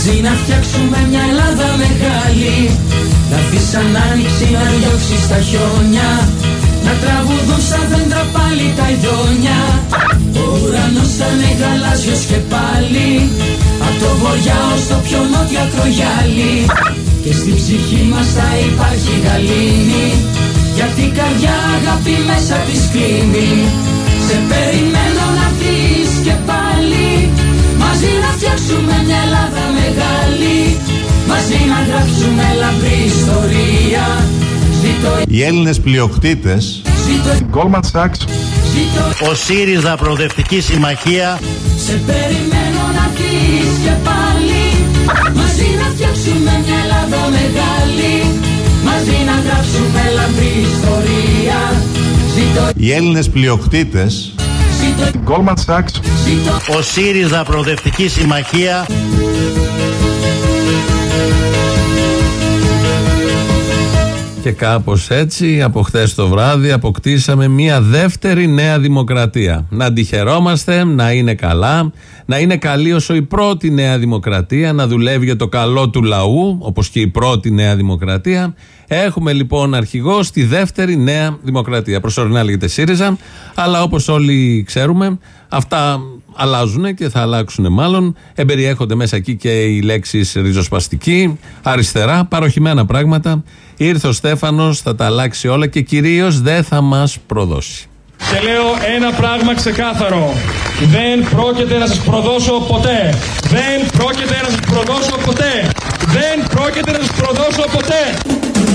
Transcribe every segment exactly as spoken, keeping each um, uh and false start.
Μαζί να φτιάξουμε μια Ελλάδα μεγάλη. Να έρθει σαν άνοιξη να διώξει στα χιόνια. Να τραγουδούν στα δέντρα πάλι τα ειδόνια. Ο ουρανός θα είναι γαλάζιος και πάλι. Απ' το βοριά ως το πιο νότιο ακρογιάλι. Και στη ψυχή μας θα υπάρχει γαλήνη. Γιατί η καρδιά αγάπη μέσα της κλείνει. Σε περιμένω να έρθεις και πάλι. Μαζί να φτιάξουμε μια Ελλάδα μεγάλη. Μαζί να γράψουμε λαμπρή ιστορία. Οι Έλληνες πλειοκτήτες, Goldman Sachs, ο ΣΥΡΙΖΑ Προοδευτική Συμμαχία. Σε περιμένω να έρθεις και πάλι. Μαζί να φτιάξουμε μια Ελλάδα μεγάλη. Μαζί να γράψουμε λαμπρή ιστορία. οι Έλληνες πλειοκτήτες, Goldman Sachs, ο ΣΥΡΙΖΑ Προοδευτική Συμμαχία. Και κάπως έτσι από χθες το βράδυ αποκτήσαμε μια δεύτερη Νέα Δημοκρατία. Να αντιχαιρόμαστε, να είναι καλά, να είναι καλή όσο η πρώτη Νέα Δημοκρατία, να δουλεύει για το καλό του λαού, όπως και η πρώτη Νέα Δημοκρατία. Έχουμε λοιπόν αρχηγό στη δεύτερη Νέα Δημοκρατία. Προσωρινά λέγεται ΣΥΡΙΖΑ, αλλά όπως όλοι ξέρουμε, αυτά αλλάζουν και θα αλλάξουν μάλλον. Εμπεριέχονται μέσα εκεί και οι λέξεις ριζοσπαστική, αριστερά, παροχημένα πράγματα. Ήρθε ο Στέφανος, θα τα αλλάξει όλα και κυρίως δεν θα μας προδώσει. Και λέω ένα πράγμα ξεκάθαρο. Δεν πρόκειται να σας προδώσω ποτέ. Δεν πρόκειται να σας προδώσω ποτέ. Δεν πρόκειται να σας προδώσω ποτέ.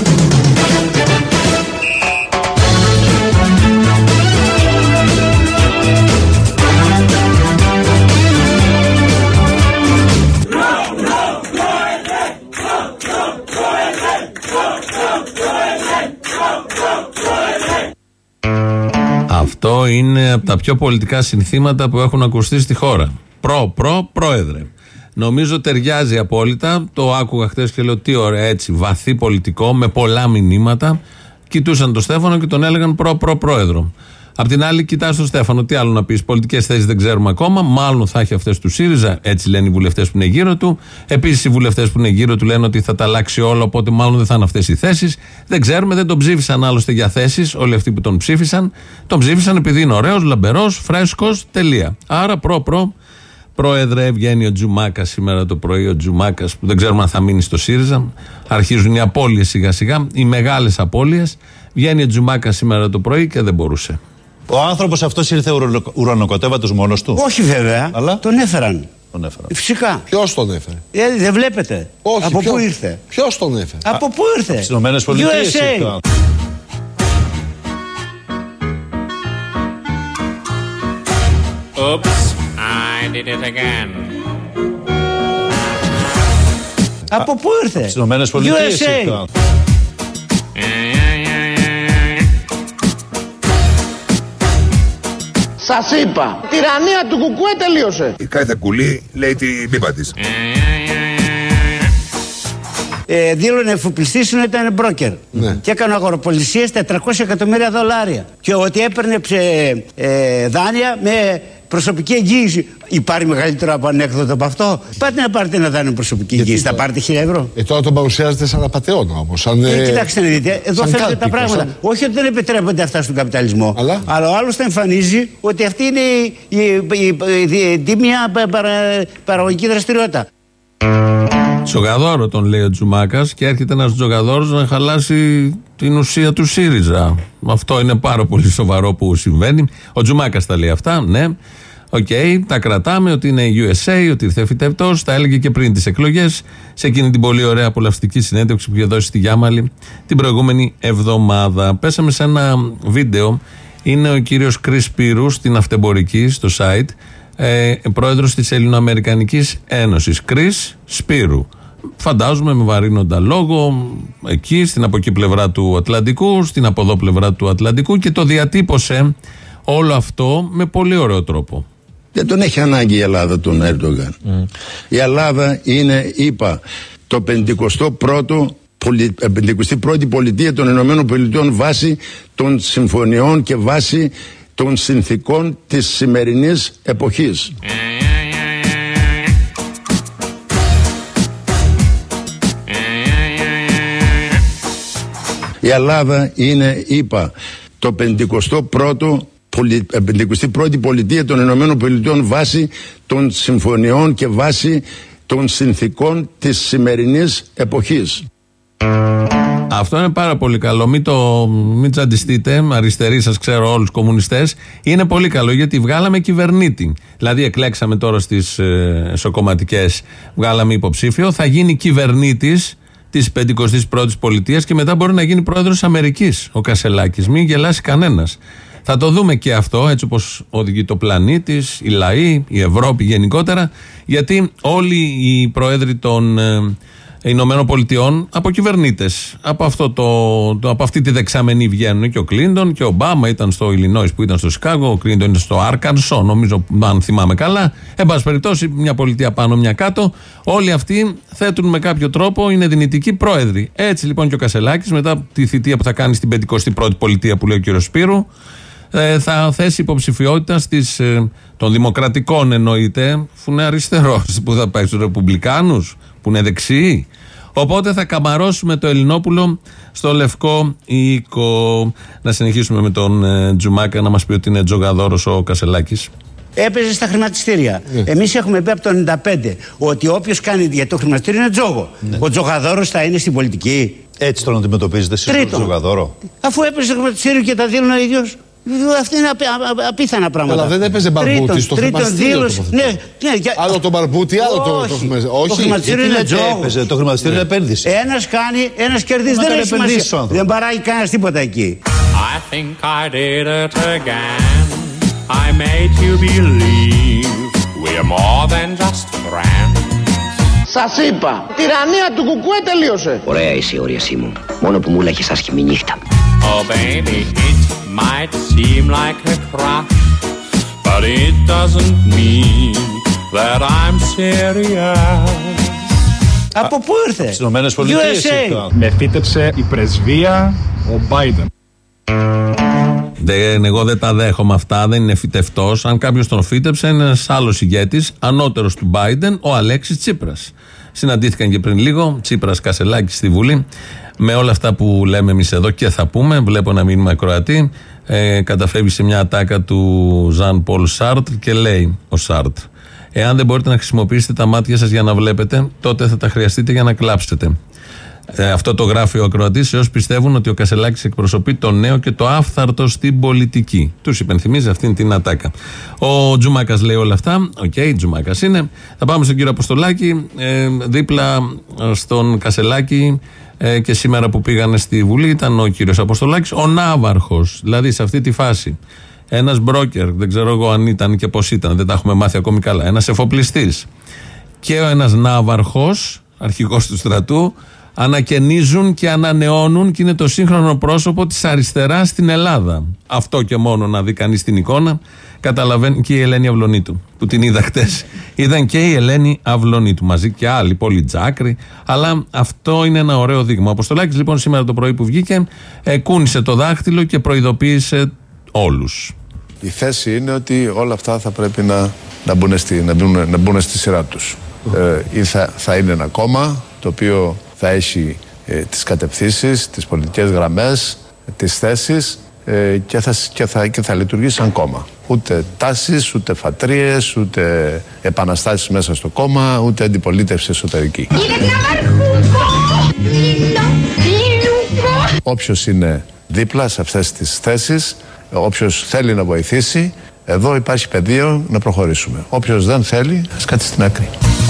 Αυτό είναι από τα πιο πολιτικά συνθήματα που έχουν ακουστεί στη χώρα. Προ, προ, πρόεδρε. Νομίζω ταιριάζει απόλυτα. Το άκουγα χτες και λέω τι ωραία, έτσι, βαθύ πολιτικό, με πολλά μηνύματα. Κοιτούσαν τον Στέφανο και τον έλεγαν προ, προ, πρόεδρο. Απ' την άλλη, κοιτάς τον Στέφανο, τι άλλο να πεις. Πολιτικές θέσεις δεν ξέρουμε ακόμα. Μάλλον θα έχει αυτές του ΣΥΡΙΖΑ, έτσι λένε οι βουλευτές που είναι γύρω του. Επίσης, οι βουλευτές που είναι γύρω του λένε ότι θα τα αλλάξει όλο, οπότε μάλλον δεν θα είναι αυτές οι θέσεις. Δεν ξέρουμε, δεν τον ψήφισαν άλλωστε για θέσεις. Όλοι αυτοί που τον ψήφισαν, τον ψήφισαν επειδή είναι ωραίος, λαμπερός, φρέσκος, τελεία. Άρα, προ-προ. Πρόεδρε, βγαίνει ο Τζουμάκας σήμερα το πρωί. Ο Τζουμάκας που δεν ξέρουμε αν θα μείνει στο ΣΥΡΙΖΑ. Αρχίζουν οι απώλειες σιγά-σιγά, οι μεγάλες απώλειες. Βγαίνει ο Τζουμάκας σήμερα το πρωί και δεν μπορούσε. Ο άνθρωπος αυτός ήρθε ουρανοκοτέβατος μόνος του. Όχι βέβαια, αλλά τον έφεραν. Τον έφεραν. Φυσικά. Ποιος τον έφερε? Ε, δεν βλέπετε. Όχι, από ποιο, πού ήρθε? Ποιος τον έφερε? Από πού ήρθε? Στις Ηνωμένες Πολιτείες. Oops, I did it again. Από πού ήρθε? Στις Ηνωμένες Πολιτείες. Σας είπα, η τυραννία του κουκουέ τελείωσε. Η κάθε κουλή λέει την πίπα της. Ε, δήλωνε εφοπλιστής ότι ήταν μπρόκερ. Ναι. Και έκανε αγοροπολισίες τετρακόσια εκατομμύρια δολάρια. Και ότι έπαιρνε ε, ε, δάνεια με προσωπική εγγύηση. Υπάρχει μεγαλύτερο από ανέκδοτο από αυτό? Πάτε να πάρετε ένα δάνειο προσωπική εγγύηση, θα πάρετε χίλια ευρώ. Ε, τώρα τον παρουσιάζετε σαν απατεώνα όμως. Σαν, ε, κοιτάξτε να δείτε, εδώ φαίνονται τα πράγματα. Σαν... Όχι ότι δεν επιτρέπονται αυτά στον καπιταλισμό. Αλλά, αλλά ο άλλος θα εμφανίζει ότι αυτή είναι η, η, η, η, η τίμια παρα, παραγωγική δραστηριότητα. Τζογαδόρο τον λέει ο Τζουμάκας και έρχεται ένας τζογαδόρος να χαλάσει την ουσία του ΣΥΡΙΖΑ. Αυτό είναι πάρα πολύ σοβαρό που συμβαίνει. Ο Τζουμάκας τα λέει αυτά, ναι. Οκ, okay, τα κρατάμε ότι είναι γιου ες έι, ότι ήρθε φυτευτός. Τα έλεγε και πριν τις εκλογές, σε εκείνη την πολύ ωραία απολαυστική συνέντευξη που είχε δώσει στη Γιάμαλη την προηγούμενη εβδομάδα. Πέσαμε σε ένα βίντεο. Είναι ο κύριος Κρίς Σπύρου στην Αυτεμπορική, στο site, ε, πρόεδρος της Ελληνοαμερικανικής Ένωσης. Κρίς Σπύρου. Φαντάζομαι με βαρύνοντα λόγο εκεί, στην από εκεί πλευρά του Ατλαντικού, στην από εδώ πλευρά του Ατλαντικού, και το διατύπωσε όλο αυτό με πολύ ωραίο τρόπο. Δεν τον έχει ανάγκη η Ελλάδα τον Ερντογάν. Mm. Η Ελλάδα είναι, είπα, το πενηκοστό πρώτο, πενηκοστή πρώτη πολιτεία των Ηνωμένων Πολιτειών βάσει των συμφωνιών και βάσει των συνθήκων της σημερινής εποχής. Η Ελλάδα είναι, είπα, το πενηκοστό πρώτο πενηκοστή πρώτη πολιτεία των Ηνωμένων Πολιτειών βάσει των συμφωνιών και βάσει των συνθήκων της σημερινής εποχής. Αυτό είναι πάρα πολύ καλό. Μην το μην τσαντιστείτε, αριστεροί σας ξέρω όλους κομμουνιστές. Είναι πολύ καλό γιατί βγάλαμε κυβερνήτη. Δηλαδή εκλέξαμε τώρα στις ε, εσωκομματικές, βγάλαμε υποψήφιο, θα γίνει κυβερνήτης της πενηκοστής πρώτης πολιτείας και μετά μπορεί να γίνει πρόεδρος Αμερικής ο Κασελάκης. Μην γελάσει κανένας. Θα το δούμε και αυτό, έτσι όπως οδηγεί το πλανήτης, οι λαοί, η Ευρώπη γενικότερα, γιατί όλοι οι πρόεδροι των ε, Ηνωμένων Πολιτειών από κυβερνήτες, από, αυτό το, το, από αυτή τη δεξαμενή βγαίνουν. Και ο Κλίντον και ο Ομπάμα ήταν στο Ιλινόις που ήταν στο Σικάγο, ο Κλίντον είναι στο Άρκανσο, νομίζω, αν θυμάμαι καλά. Εν πάση περιπτώσει, μια πολιτεία πάνω, μια κάτω. Όλοι αυτοί θέτουν με κάποιο τρόπο, είναι δυνητικοί πρόεδροι. Έτσι λοιπόν και ο Κασελάκης, μετά τη θητεία που θα κάνει στην πενηκοστή πρώτη πολιτεία που λέει ο κ. Σπύρου, θα θέσει υποψηφιότητα στις, των δημοκρατικών εννοείται, που είναι αριστερός, που θα πάει στους ρεπουμπλικάνους, που είναι δεξιοί. Οπότε θα καμαρώσουμε το Ελληνόπουλο στο Λευκό Οίκο. Να συνεχίσουμε με τον ε, Τζουμάκα να μας πει ότι είναι τζογαδόρος ο Κασελάκης. Έπαιζε στα χρηματιστήρια. Mm. Εμείς έχουμε πει από το ενενήντα πέντε ότι όποιος κάνει για το χρηματιστήριο είναι τζόγο. Mm. Ο τζογαδόρος θα είναι στην πολιτική. Έτσι τον αντιμετωπίζετε εσείς τον τζογαδόρο. Αφού έπαιζε στο χρηματιστήριο και τα δίνουν ο ίδιος. Αυτά είναι απί, απί, απίθανα πράγματα. Αλλά δεν έπαιζε μπαρμπούτι στο χρηματιστήριο. Ναι, ναι, για... Άλλο το μπαρμπούτι, άλλο το, το χρηματιστήριο. Όχι, το χρηματιστήριο είναι τζόγο. Το χρηματιστήριο είναι επένδυση. Ένας κάνει, ένας κερδίζει. Δεν έχει σημασία. Δεν παράγει κανένας τίποτα εκεί. I think I did it again. I made you believe we're more than just friends. Σας είπα, τυραννία του κουκουέ τελείωσε. Ωραία είσαι η όριασή μου. Μόνο που μου λέγες άσχημη νύχτα. Oh baby, it might seem like a crush, but it doesn't mean that I'm serious. Από πού ήρθε? Στις Ηνωμένες Πολιτείες. Με φύτεψε η πρεσβεία ο Biden. Δεν, εγώ δεν τα δέχομαι αυτά, δεν είναι φυτευτός. Αν κάποιος τον φύτεψε, είναι ένας άλλος ηγέτης, ανώτερος του Biden, ο Αλέξης Τσίπρας. Συναντήθηκαν και πριν λίγο, Τσίπρας Κασελάκης στη Βουλή. Με όλα αυτά που λέμε εμείς εδώ και θα πούμε, βλέπω ένα μήνυμα ακροατή, ε, καταφεύγει σε μια ατάκα του Ζαν Πολ Σάρτρ και λέει ο Σάρτρ: εάν δεν μπορείτε να χρησιμοποιήσετε τα μάτια σας για να βλέπετε, τότε θα τα χρειαστείτε για να κλάψετε. Ε, αυτό το γράφει ο ακροατής σε όσους πιστεύουν ότι ο Κασελάκης εκπροσωπεί το νέο και το άφθαρτο στην πολιτική. Τους υπενθυμίζει αυτήν την ατάκα. Ο Τζουμάκας λέει όλα αυτά. Οκ, okay, Τζουμάκας είναι. Θα πάμε στον κύριο Αποστολάκη. Ε, δίπλα στον Κασελάκη ε, και σήμερα που πήγανε στη Βουλή ήταν ο κύριος Αποστολάκης, ο ναύαρχος. Δηλαδή σε αυτή τη φάση. Ένας μπρόκερ, δεν ξέρω εγώ αν ήταν και πώς ήταν, δεν τα έχουμε μάθει ακόμη καλά. Ένας εφοπλιστής και ο ένας ναύαρχος, αρχηγός του στρατού, ανακαινίζουν και ανανεώνουν και είναι το σύγχρονο πρόσωπο της αριστεράς στην Ελλάδα. Αυτό και μόνο να δει κανείς την εικόνα, καταλαβαίνει. Και η Ελένη Αυλωνίτου που την είδα χτες. Είδαν και η Ελένη Αυλωνίτου μαζί και άλλοι, πολύ τζάκροι, αλλά αυτό είναι ένα ωραίο δείγμα. Ο Αποστολάκης λοιπόν σήμερα το πρωί που βγήκε, ε, κούνησε το δάχτυλο και προειδοποίησε όλους. Η θέση είναι ότι όλα αυτά θα πρέπει να, να, μπουν, στη, να, μπουν, να μπουν στη σειρά τους. Ε, ή θα, θα είναι ένα κόμμα το οποίο θα έχει ε, τις κατευθύνσεις, τις πολιτικές γραμμές, τις θέσεις ε, και, θα, και, θα, και θα λειτουργήσει σαν κόμμα. Ούτε τάσεις, ούτε φατρίες, ούτε επαναστάσεις μέσα στο κόμμα, ούτε αντιπολίτευση εσωτερική. Όποιος είναι δίπλα σε αυτές τις θέσεις, όποιος θέλει να βοηθήσει, εδώ υπάρχει πεδίο να προχωρήσουμε. Όποιος δεν θέλει, ας κάτσει στην άκρη.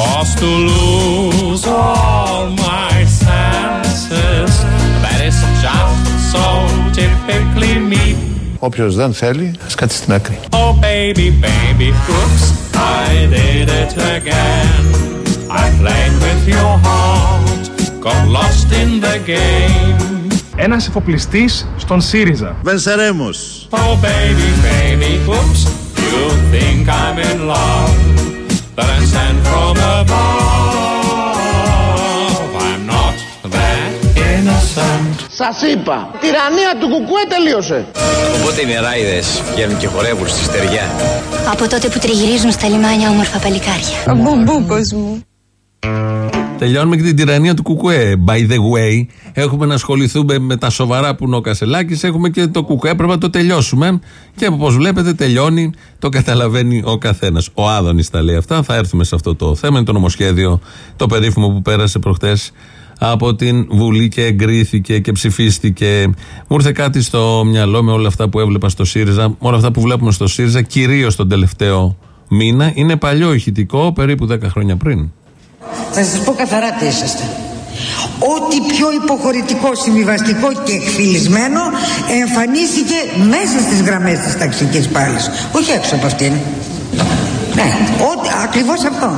Όποιος δεν θέλει, ας κάτσει στην άκρη. Oh baby, baby, oops, I did it again. I played with your heart, got lost in the game. Ένας εφοπλιστής στον ΣΥΡΙΖΑ. Βενσερέμος. Oh baby, baby, oops, you think I'm in love, that I'm sent from above. I'm not that innocent. Σας είπα, τυραννία του κουκουέ τελείωσε. Οπότε οι νεράιδες βγαίνουν και χορεύουν στη στεριά. Από τότε που τριγυρίζουν στα λιμάνια όμορφα παλικάρια. Μπουμπούκος μου. Τελειώνουμε και την τυραννία του Κουκουέ. By the way, έχουμε να ασχοληθούμε με τα σοβαρά που είναι ο Κασελάκης, έχουμε και το Κουκουέ, πρέπει να το τελειώσουμε. Και όπως βλέπετε, τελειώνει, το καταλαβαίνει ο καθένας. Ο Άδωνης τα λέει αυτά, θα έρθουμε σε αυτό το θέμα. Είναι το νομοσχέδιο, το περίφημο που πέρασε προχτές από την Βουλή και εγκρίθηκε και ψηφίστηκε. Μου ήρθε κάτι στο μυαλό με όλα αυτά που έβλεπα στο ΣΥΡΙΖΑ, με όλα αυτά που βλέπουμε στο ΣΥΡΙΖΑ, κυρίως τον τελευταίο μήνα. Είναι παλιό ηχητικό, περίπου δέκα χρόνια πριν. Θα σας πω καθαρά τι είσαστε. Ό,τι πιο υποχωρητικό, συμβιβαστικό και εκφυλισμένο εμφανίστηκε μέσα στις γραμμές της ταξικής πάλης. Όχι έξω από αυτήν. Ναι, ό,τι, ακριβώς αυτό.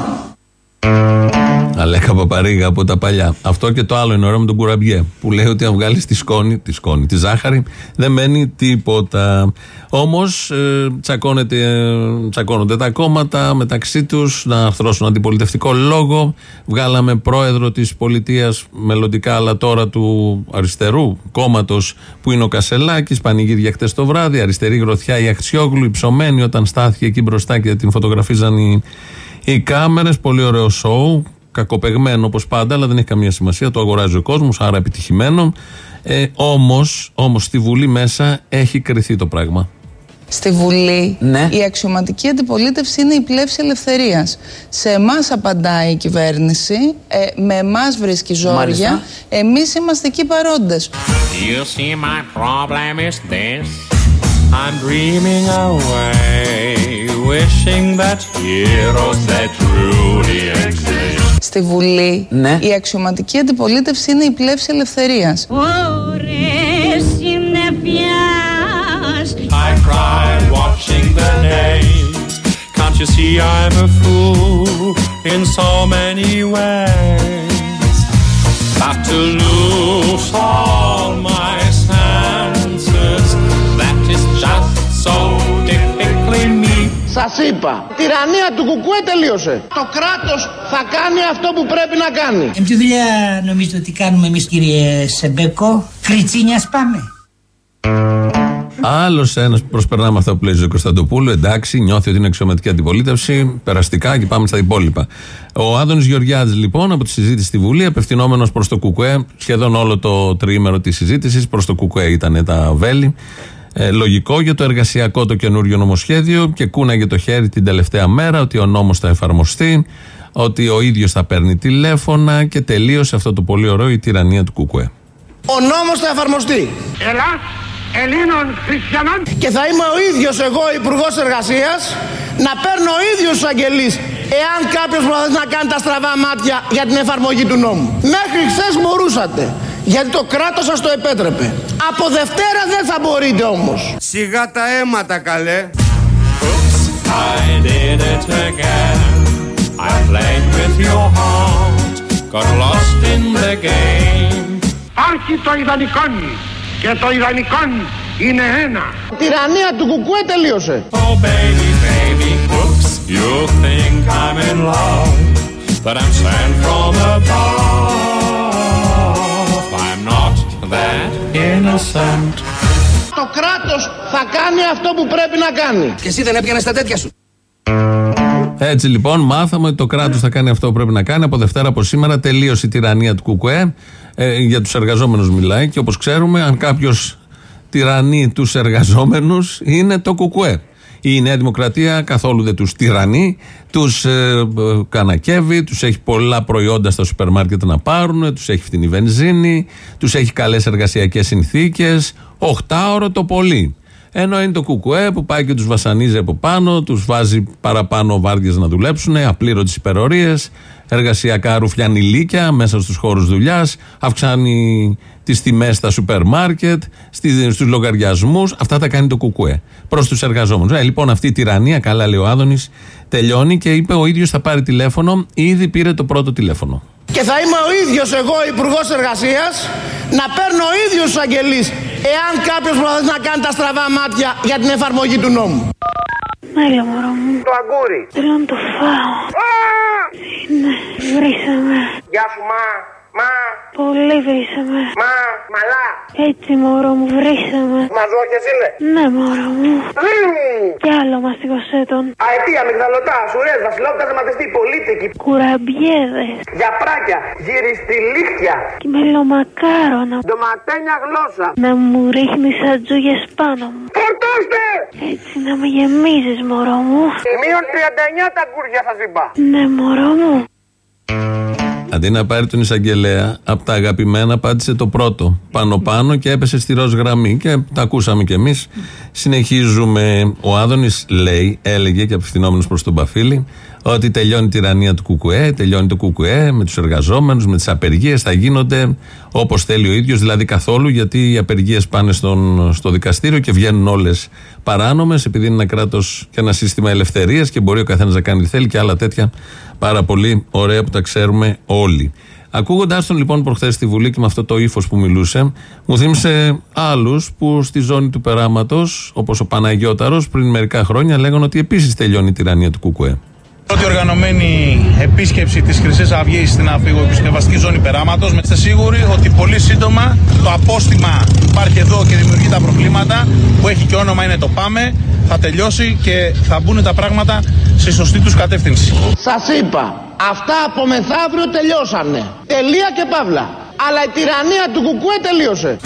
Αλέκα Παπαρίγα από τα παλιά. Αυτό και το άλλο είναι ωραίο με τον Κουραμπιέ, που λέει ότι αν βγάλει τη σκόνη, τη σκόνη, τη ζάχαρη, δεν μένει τίποτα. Όμως ε, τσακώνεται, ε, τσακώνονται τα κόμματα μεταξύ τους να αρθρώσουν αντιπολιτευτικό λόγο. Βγάλαμε πρόεδρο της πολιτείας μελλοντικά, αλλά τώρα του αριστερού κόμματος που είναι ο Κασελάκης. Πανηγύρια χτες το βράδυ. Αριστερή γροθιά η Αχτσιόγλου, υψωμένη όταν στάθηκε εκεί μπροστά και την φωτογραφίζαν οι, οι κάμερες. Πολύ ωραίο σοου. Κακοπεγμένο όπως πάντα, αλλά δεν έχει καμία σημασία. Το αγοράζει ο κόσμος, άρα επιτυχημένο. Ε, όμως, όμως στη Βουλή μέσα έχει κρυθεί το πράγμα. Στη Βουλή ναι. Η αξιωματική αντιπολίτευση είναι η πλεύση ελευθερίας. Σε εμάς απαντάει η κυβέρνηση, ε, με εμάς βρίσκει ζόρια, εμείς είμαστε εκεί παρόντες. You see my problem is this, I'm dreaming away, wishing that heroes that truly exist. Στη Βουλή ναι. Η αξιωματική αντιπολίτευση είναι η πλεύση ελευθερίας. Ωρες συννεφιάς, I cry watching the days. Can't you see I'm a fool in so many ways? But to lose all my senses, that is just so typically me. Σας είπα, τυραννία του Κουκουέ τελείωσε. Το κράτος θα κάνει αυτό που πρέπει να κάνει. Ε, ποια δουλειά νομίζετε ότι κάνουμε εμείς, κύριε Σεμπέκο? Κριτσίνιας πάμε. Άλλος ένας που προσπερνάμε αυτά που λέει ο Κωνσταντοπούλου, εντάξει, νιώθει ότι είναι αξιωματική αντιπολίτευση, περαστικά και πάμε στα υπόλοιπα. Ο Άδωνης Γεωργιάδης λοιπόν από τη συζήτηση στη Βουλή, απευθυνόμενος προς το Κουκουέ, σχεδόν όλο το τριήμερο της συζήτησης προς το Κουκουέ ήταν τα βέλη. Ε, λογικό για το εργασιακό το καινούριο νομοσχέδιο και κούναγε το χέρι την τελευταία μέρα ότι ο νόμος θα εφαρμοστεί, ότι ο ίδιος θα παίρνει τηλέφωνα και τελείωσε αυτό το πολύ ωραίο η τυραννία του Κουκουέ. Ο νόμος θα εφαρμοστεί. Ελλάς Ελλήνων Χριστιανών. Και θα είμαι ο ίδιος εγώ υπουργός εργασίας να παίρνω ο ίδιος τους αγγελείς εάν κάποιος προσπαθεί να κάνει τα στραβά μάτια για την εφαρμογή του νόμου. Μέχρι χθες μπορούσατε, γιατί το κράτος σας το επέτρεπε. Από Δευτέρα δεν θα μπορείτε όμως. Σιγά τα αίματα καλέ. Oops, I did it again. I played with your heart, got lost in the game. Άρχι το ιδανικόν και το ιδανικόν είναι ένα. Η τυραννία του Κουκουέ τελείωσε. Oh baby, baby, oops, you think I'm in love, but I'm sent from above. I'm not that innocent. Το κράτος θα κάνει αυτό που πρέπει να κάνει. Και εσύ δεν έπιανες τα τέτοια σου. Έτσι λοιπόν μάθαμε ότι το κράτος θα κάνει αυτό που πρέπει να κάνει. Από Δευτέρα, από σήμερα, τελείωσε η τυραννία του Κουκουέ. Ε, για τους εργαζόμενους μιλάει και όπως ξέρουμε, αν κάποιος τυραννεί τους εργαζόμενους είναι το Κουκουέ. Η Νέα Δημοκρατία καθόλου δεν τους τυραννεί, τους ε, ε, κανακεύει, τους έχει πολλά προϊόντα στα σούπερ μάρκετ να πάρουν, τους έχει φτηνή βενζίνη, τους έχει καλές εργασιακές συνθήκες, οχτάωρο το πολύ. Ενώ είναι το Κουκουέ που πάει και τους βασανίζει από πάνω, τους βάζει παραπάνω βάρδιες να δουλέψουν, απλήρωτες υπερορίες, εργασιακά ρουφιανιλίκια μέσα στους χώρους δουλειάς, αυξάνει τις τιμές στα σούπερ μάρκετ, στους λογαριασμούς. Αυτά τα κάνει το Κουκουέ προς τους εργαζόμενους. Ε, λοιπόν, αυτή η τυραννία, καλά λέει ο Άδωνης, τελειώνει και είπε ο ίδιος θα πάρει τηλέφωνο. Ήδη πήρε το πρώτο τηλέφωνο. Και θα είμαι ο ίδιος εγώ υπουργός εργασίας να παίρνω ο ίδιος τους αγγελείς εάν κάποιος προσπαθεί να κάνει τα στραβά μάτια για την εφαρμογή του νόμου. Έλα μωρό μου. Το αγκούρι. Θέλω να το φάω. Είναι, βρήσαμε. Γεια σου μα. Μα. Πολύ βρήσαμε. Μα. Μαλά. Έτσι μωρό μου βρήσαμε. Μαζόχες είναι. Ναι μωρό μου. Μμμ. Κι άλλο μαστιγωσέ τον. Αετία, μυγδαλωτά, σουρές, βασιλόπτας, ματιστή, πολίτικη. Κουραμπιέδες. Γιαπράκια, γυριστιλίχτια. Και μελομακάρονα. Ντοματένια γλώσσα. Να μου ρίχνεις ατζούγες πάνω μου. Φορτώστε! Έτσι να με γεμίζεις μωρό μου. Μείον τριάντα εννιά τα γκούρια σας είπα. Ναι μωρό μου. Αντί να πάρει τον εισαγγελέα, από τα αγαπημένα πάτησε το πρώτο. Πάνω-πάνω και έπεσε στη ροζ γραμμή. Και τα ακούσαμε κι εμείς. Συνεχίζουμε. Ο Άδωνης λέει, έλεγε και απευθυνόμενος προς τον Παφίλη, ότι τελειώνει η τυραννία του Κουκουέ, τελειώνει το Κουκουέ με τους εργαζόμενους, με τις απεργίες. Θα γίνονται όπως θέλει ο ίδιος, δηλαδή καθόλου, γιατί οι απεργίες πάνε στον, στο δικαστήριο και βγαίνουν όλες παράνομες, επειδή είναι ένα κράτος και ένα σύστημα ελευθερίας και μπορεί ο καθένας να κάνει τι θέλει και άλλα τέτοια πάρα πολύ ωραία που τα ξέρουμε όλοι. Ακούγοντάς τον λοιπόν προχθές στη Βουλή και με αυτό το ύφος που μιλούσε, μου θύμισε άλλους που στη ζώνη του περάματος, όπως ο Παναγιώταρος, πριν μερικά χρόνια λέγανε ότι επίσης τελειώνει η τυραννία του Κουκουέ. Πρώτη οργανωμένη επίσκεψη της Χρυσής Αυγής στην αφηγοεπισκευαστική ζώνη περάματος. Είστε σίγουροι ότι πολύ σύντομα το απόστημα που υπάρχει εδώ και δημιουργεί τα προβλήματα, που έχει και όνομα είναι το ΠΑΜΕ, θα τελειώσει και θα μπουν τα πράγματα στη σωστή τους κατεύθυνση. Σας είπα, αυτά από μεθαύριο τελειώσανε. Τελεία και παύλα. Αλλά η τυραννία του Κουκουέ τελείωσε.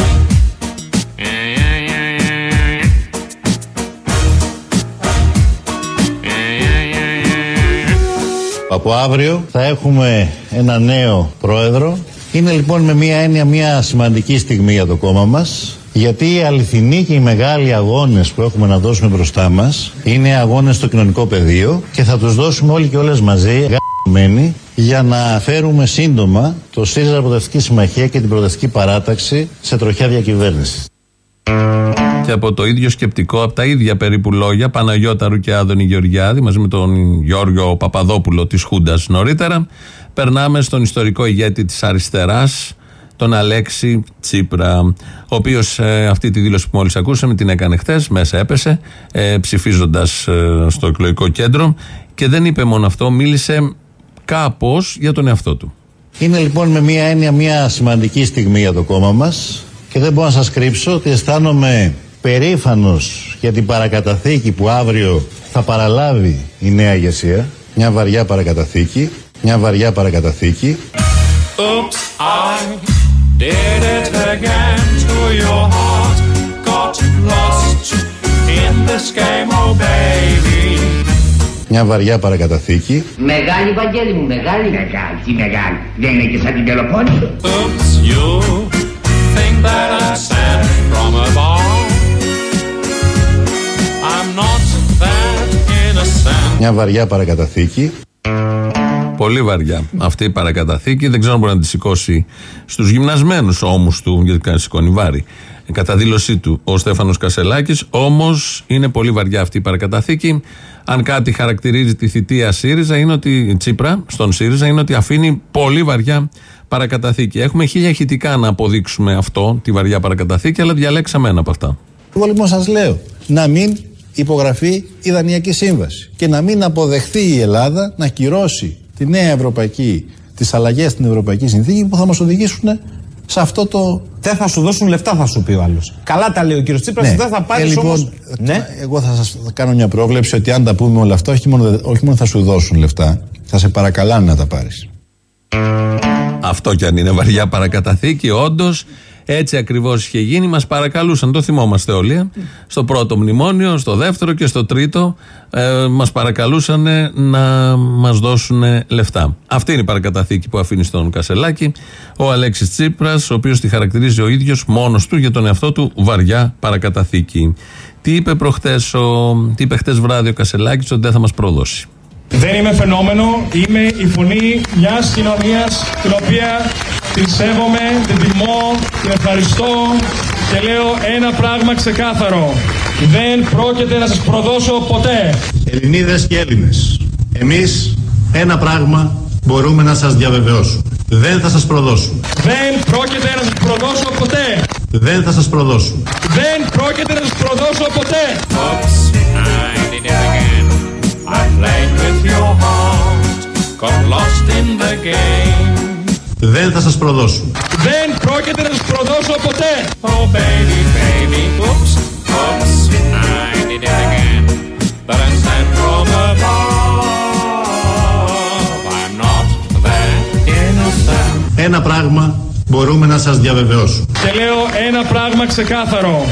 Από αύριο θα έχουμε ένα νέο πρόεδρο. Είναι λοιπόν με μία έννοια μια σημαντική στιγμή για το κόμμα μας, γιατί οι αληθινοί και οι μεγάλοι αγώνες που έχουμε να δώσουμε μπροστά μας είναι αγώνες στο κοινωνικό πεδίο και θα τους δώσουμε όλοι και όλες μαζί γαμμένοι, για να φέρουμε σύντομα το ΣΥΡΙΖΑ Προοδευτική Συμμαχία και την Προοδευτική Παράταξη σε τροχιά διακυβέρνηση. Και από το ίδιο σκεπτικό, από τα ίδια περίπου λόγια, Παναγιώταρου και Άδωνη Γεωργιάδη, μαζί με τον Γιώργο Παπαδόπουλο της Χούντας νωρίτερα, περνάμε στον ιστορικό ηγέτη της αριστεράς, τον Αλέξη Τσίπρα, ο οποίος ε, αυτή τη δήλωση που μόλις ακούσαμε την έκανε χθες, μέσα έπεσε, ε, ψηφίζοντας ε, στο εκλογικό κέντρο, και δεν είπε μόνο αυτό, μίλησε κάπως για τον εαυτό του. Είναι λοιπόν με μία έννοια μια σημαντική στιγμή για το κόμμα μας και δεν μπορώ να σας κρύψω ότι αισθάνομαι περήφανος για την παρακαταθήκη που αύριο θα παραλάβει η νέα ηγεσία. Μια βαριά παρακαταθήκη, μια βαριά παρακαταθήκη. Oops, I did it again to your heart. Got lost in this game, oh baby. Μια βαριά παρακαταθήκη. Μεγάλη, Βαγγέλη μου, μεγάλη. Μεγάλη, τι μεγάλη. Δεν είναι και σαν την Πελοπόννησο. Oops, you think that I sent from above. I'm not that innocent. Μια βαριά παρακαταθήκη. Πολύ βαριά αυτή η παρακαταθήκη. Δεν ξέρω αν μπορεί να τη σηκώσει στους γυμνασμένους ώμους του, γιατί σηκώνει βάρη, κατά δήλωσή του ο Στέφανος Κασελάκης. Όμως είναι πολύ βαριά αυτή η παρακαταθήκη. Αν κάτι χαρακτηρίζει τη θητεία ΣΥΡΙΖΑ, είναι ότι, Τσίπρα στον ΣΥΡΙΖΑ, είναι ότι αφήνει πολύ βαριά παρακαταθήκη. Έχουμε χίλια ηχητικά να αποδείξουμε αυτό, τη βαριά παρακαταθήκη, αλλά διαλέξαμε ένα από αυτά. Εγώ λοιπόν σας λέω να μην υπογραφεί η Δανειακή Σύμβαση και να μην αποδεχθεί η Ελλάδα να κυρώσει τη νέα ευρωπαϊκή, τις αλλαγές στην Ευρωπαϊκή Συνθήκη που θα μας οδηγήσουν σε αυτό το... Δεν θα σου δώσουν λεφτά, θα σου πει ο άλλος. Καλά τα λέει ο κύριος Τσίπρας, ναι. δεν θα πάρεις ε, λοιπόν, όμως... Ναι. Εγώ θα σας κάνω μια πρόβλεψη ότι αν τα πούμε όλα αυτά, όχι μόνο, όχι μόνο θα σου δώσουν λεφτά, θα σε παρακαλάνε να τα πάρεις. Αυτό κι αν είναι βαριά παρακαταθήκη, όντως έτσι ακριβώς είχε γίνει. Μας παρακαλούσαν, το θυμόμαστε όλοι, στο πρώτο μνημόνιο, στο δεύτερο και στο τρίτο, ε, μας παρακαλούσαν να μας δώσουν λεφτά. Αυτή είναι η παρακαταθήκη που αφήνει στον Κασελάκη ο Αλέξης Τσίπρας, ο οποίος τη χαρακτηρίζει ο ίδιος μόνος του για τον εαυτό του βαριά παρακαταθήκη. Τι είπε προχτές, ο, τι είπε χτες βράδυ ο Κασελάκης, ότι δεν θα μας προδώσει. Δεν είμαι φαινόμενο, είμαι η φωνή μιας κοινωνίας την οποία την σέβομαι, την τιμώ, την ευχαριστώ και λέω ένα πράγμα ξεκάθαρο. Δεν πρόκειται να σας προδώσω ποτέ. Ελληνίδες και Έλληνες, εμείς ένα πράγμα μπορούμε να σας διαβεβαιώσουμε. Δεν θα σας προδώσουμε. Δεν πρόκειται να σας προδώσω ποτέ. Δεν θα σας προδώσουμε. Δεν πρόκειται να σας προδώσω ποτέ. Oops, I did it again. I played with your heart, got lost in the game. Δεν θα σας προδώσουμε. Δεν πρόκειται να σας προδώσω ποτέ. Oh baby, baby, oops, oops, I did it again. But I'm sent from above. I'm not that innocent. Ένα πράγμα μπορούμε να σας διαβεβαιώσουμε. Και λέω ένα πράγμα ξεκάθαρο.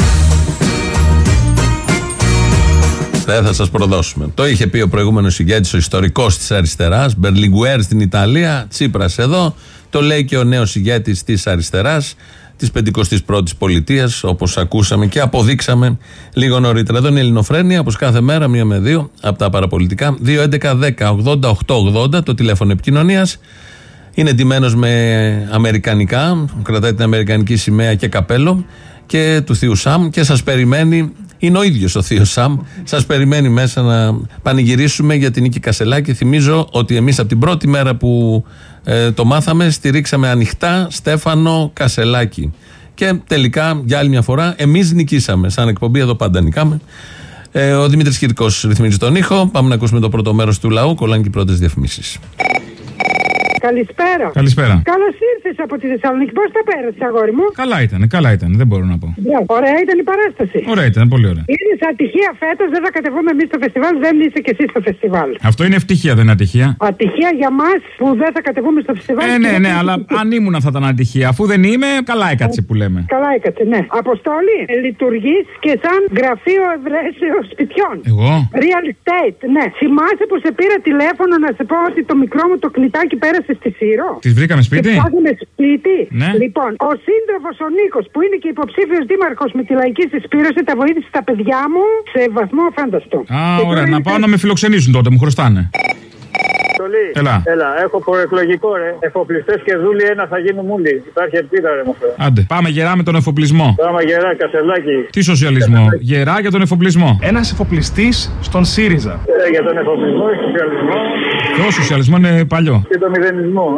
Δεν θα σας προδώσουμε. Το είχε πει ο προηγούμενος ηγέτης, ο ιστορικός της αριστεράς, Μπερλιγκουέρ στην Ιταλία, Τσίπρας εδώ. Το λέει και ο νέος ηγέτης της αριστεράς, της πενηκοστής πρώτης πολιτείας, όπως ακούσαμε και αποδείξαμε λίγο νωρίτερα. Εδώ είναι η Ελληνοφρένεια, όπως κάθε μέρα, μία με δύο, από τα παραπολιτικά. δύο έντεκα δέκα ογδόντα οκτώ ογδόντα, το τηλέφωνο επικοινωνίας. Είναι ντυμένος με αμερικανικά, κρατάει την αμερικανική σημαία και καπέλο και του Θείου Σαμ και σας περιμένει. Είναι ο ίδιος ο Θείος Σαμ. Σας περιμένει μέσα να πανηγυρίσουμε για την Νίκη Κασελάκη. Θυμίζω ότι εμείς από την πρώτη μέρα που ε, το μάθαμε στηρίξαμε ανοιχτά Στέφανο Κασελάκη. Και τελικά, για άλλη μια φορά, εμείς νικήσαμε. Σαν εκπομπή εδώ πάντα νικάμε. Ε, ο Δημήτρης Κυρικός ρυθμίζει τον ήχο. Πάμε να ακούσουμε το πρώτο μέρος του λαού. Κολλάνε και οι πρώτες διαφημίσεις. Καλησπέρα. Καλησπέρα. Καλώς ήρθες από τη Θεσσαλονίκη. Πώς τα πέρασες, αγόρι μου? Καλά ήταν, καλά ήταν, δεν μπορώ να πω. Ωραία ήταν η παράσταση. Ωραία ήταν, πολύ ωραία. Είναι ατυχία φέτος, δεν θα κατεβούμε εμείς στο φεστιβάλ, δεν είσαι και εσύ στο φεστιβάλ. Αυτό είναι ευτυχία, δεν είναι ατυχία. Ατυχία για μας που δεν θα κατεβούμε στο φεστιβάλ. Ε, ναι, ναι, αλλά αν ήμουν θα ήταν ατυχία. Αφού δεν είμαι, καλά έκατσε που λέμε. Καλά έκατσε, ναι. Αποστόλη, λειτουργείς και σαν γραφείο ευρέσεως σπιτιών. Εγώ? Real estate, ναι. Θυμάσαι που σε πήρα τηλέφωνο να σε πω ότι το μικρό μου το κλιτάκι πέρασε στη Σύρο. Τη βρήκαμε σπίτι. Και ψάχνουμε σπίτι. Ναι. Λοιπόν, ο σύντροφος ο Νίκος που είναι και υποψήφιος δήμαρχος με τη λαϊκή συσπήρωση τα βοήθησε τα παιδιά μου σε βαθμό φάνταστο. Α, ωραία, να πάω να με φιλοξενήσουν τότε, μου χρωστάνε. Έλα. Έλα, έχω προεκλογικό ρε. Εφοπλιστές και δούλοι ένα θα γίνουν μούλοι. Υπάρχει ελπίδα ρε μου. Άντε, πάμε γερά με τον εφοπλισμό. Πάμε γερά, Κασελάκη. Τι σοσιαλισμό? Γερά για τον εφοπλισμό. Ένας εφοπλιστής στον ΣΥΡΙΖΑ. Ε, για τον εφοπλισμό, σοσιαλισμό. Και ο σοσιαλισμό είναι παλιό. Και τον μηδενισμό.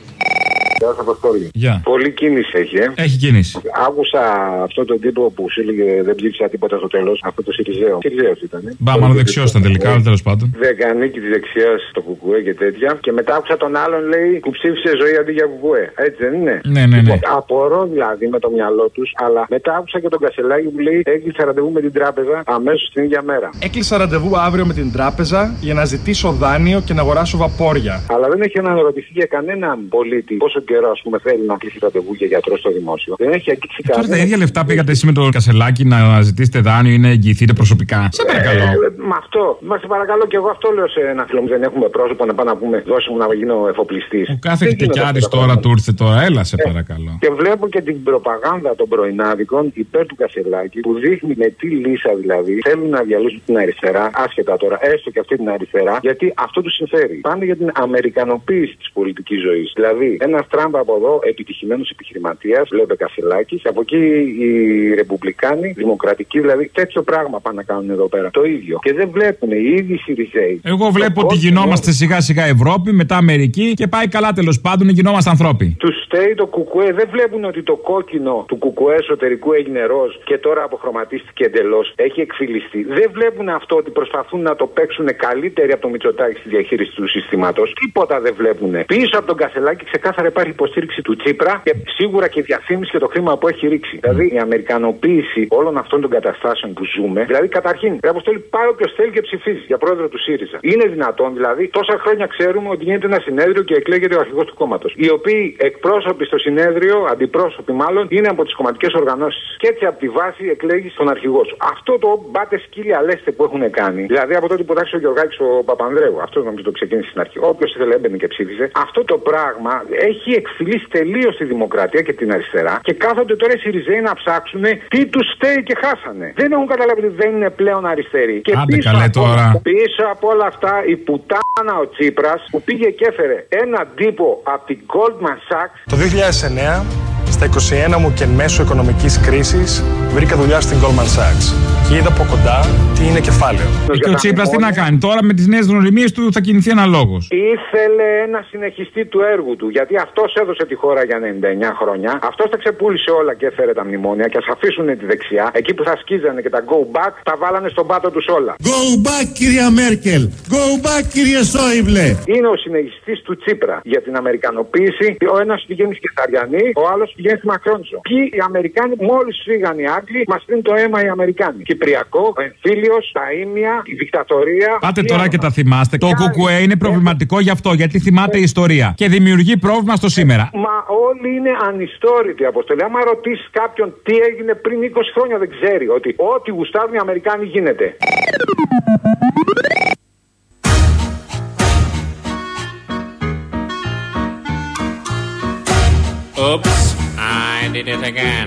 Γεια σας, Αποστόλη. Γεια. Πολύ κίνηση έχει, ε. Έχει κίνηση. Άκουσα αυτόν τον τύπο που σου έλεγε δεν ψήφισα τίποτα στο τέλος. Αυτό το Σιριζέο. Σιριζέος ήταν. Μπα, μάλλον δεξιός ήταν τελικά, αλλά τέλος πάντων. Δεκανίκη τη δεξιά στο Κουκουέ και τέτοια. Και μετά άκουσα τον άλλον λέει που ψήφισε ζωή αντί για Κουκουέ. Έτσι δεν είναι? Ναι, ναι, ναι. Απορώ δηλαδή με το μυαλό του, αλλά μετά άκουσα και τον Κασελάκη που λέει έκλεισα ραντεβού με την τράπεζα αμέσως την ίδια μέρα. Έκλεισα ραντεβού αύριο με την τράπεζα για να ζητήσω δάνειο και να αγοράσω βαπόρια. Αλλά δεν έχει αναρωτηθεί για κανέναν πολίτη πόσο καιρό ας πούμε θέλει να κλείσει ραντεβού για γιατρό στο δημόσιο. Δεν έχει αγγίξει κανένα. Τώρα τα ίδια λεφτά πήγατε εσύ με το Κασελάκη να ζητήσετε δάνειο ή να εγγυηθείτε προσωπικά. Σε παρακαλώ. Ε, με αυτό. Μα σε παρακαλώ και εγώ αυτό λέω σε ένα φίλο μου. Δεν έχουμε πρόσωπο να πάω να πούμε δώσε μου να γίνω εφοπλιστή. Ο κάθε χτεκιάρη τώρα του ήρθε τώρα. Έλα σε παρακαλώ. Και βλέπω και την προπαγάνδα των πρωινάδικων υπέρ του Κασελάκη που δείχνει με τι λύσα δηλαδή θέλουν να διαλύσουν την αριστερά. Άσχετα τώρα, έστω και αυτή την αριστερά, γιατί αυτό του συμφέρει. Πάνε για την αμερικανοποίηση τη πολιτική ζωή. Δηλαδή, ένα Τραμπ από εδώ, επιτυχημένο επιχειρηματία, λέει Κασελάκη, από εκεί οι Ρεπουμπλικάνοι, δημοκρατικοί δηλαδή, τέτοιο πράγμα πάνε να κάνουν εδώ πέρα. Το ίδιο. Και δεν βλέπουν οι ίδιοι Σιριζέοι. Εγώ βλέπω ότι γινόμαστε σιγά σιγά Ευρώπη, μετά Αμερική και πάει καλά τέλος πάντων, γινόμαστε ανθρώποι. Του στέει το Κουκουέ, δεν βλέπουν ότι το κόκκινο του Κουκουέ εσωτερικού έγινε ροζ και τώρα αποχρωματίστηκε εντελώς. Έχει εκφυλιστεί. Δεν βλέπουν αυτό ότι προσπαθούν να το παίξουν καλύτεροι από το Μητσοτάκη στη διαχείριση του συστήματος. Τίποτα δεν βλέπουν. Πίσω από τον Κασελάκη ξεκάθαρα υπάρχει υποστήριξη του Τσίπρα και σίγουρα και η διαφήμιση και το χρήμα που έχει ρίξει. Δηλαδή η αμερικανοποίηση όλων αυτών των καταστάσεων που ζούμε. Δηλαδή καταρχήν, η Αποστόλη πάει όποιο θέλει και ψηφίζει για πρόεδρο του ΣΥΡΙΖΑ. Είναι δυνατόν δηλαδή, τόσα χρόνια ξέρουμε ότι γίνεται ένα συνέδριο και εκλέγεται ο αρχηγός του κόμματος. Οι οποίοι εκπρόσωποι στο συνέδριο, αντιπρόσωποι μάλλον, είναι από τις κομματικές οργανώσεις. Και έτσι από τη βάση εκλέγει τον αρχηγό σου. Αυτό το μπάτε σκύλια λέστε που έχουν κάνει. Δηλαδή από τότε που τάξει ο Γεωργάκης ο Παπανδρέου. Αυτό νομίζω το ξεκίνησε στην αρχή. Όποιο ήθελε έμπαινε και ψήφισε. Αυτό το πράγμα έχει εκφυλίσει τελείως τη δημοκρατία και την αριστερά και κάθονται τώρα οι Σιριζέοι να ψάξουν τι τους στέει και χάσανε. Δεν έχουν καταλάβει ότι δεν είναι πλέον αριστεροί. Και άντε πίσω, καλέ από, τώρα. πίσω από όλα αυτά η πουτάνα ο Τσίπρας που πήγε και έφερε έναν τύπο από την Goldman Sachs. Το δύο χιλιάδες εννέα Στα είκοσι ένα μου και εν μέσω οικονομικής κρίσης βρήκα δουλειά στην Goldman Sachs και είδα από κοντά τι είναι κεφάλαιο. Και ο Τσίπρας τι να κάνει, τώρα με τις νέες γνωριμίες του θα κινηθεί αναλόγως. Ήθελε ένα συνεχιστή του έργου του, γιατί αυτός έδωσε τη χώρα για ενενήντα εννιά χρόνια, αυτός τα ξεπούλησε όλα και έφερε τα μνημόνια και ας αφήσουν τη δεξιά, εκεί που θα σκίζανε και τα go back, τα βάλανε στον πάτο τους όλα. Go back κυρία Μέρκελ, go back κύριε Σόιμπλε. Είναι ο συνεχιστής του Τσίπρα για την Αμερικανοποίηση, ο ένας πηγαίνει στη Κεσταριανή, ο άλλος πηγαίνει στη Μακρόνισο. Ποιοι οι Αμερικάνοι, μόλις φύγαν οι Άγγλοι, μας δίνουν το αίμα οι Αμερικάνοι. Κυπριακό, ο εμφύλιος, τα ήμια, η δικτατορία. Πάτε τώρα και τα θυμάστε. Το κουκουέ είναι προβληματικό γι' αυτό, γιατί θυμάται η ιστορία και δημιουργεί πρόβλημα στο σήμερα. Μα όλοι είναι ανιστόρητοι, Αποστολή. Άμα ρωτήσει κάποιον τι έγινε πριν είκοσι χρόνια, δεν ξέρει ότι ό,τι γουστάρουν οι Αμερικάνοι γίνεται. Oops, I did it again.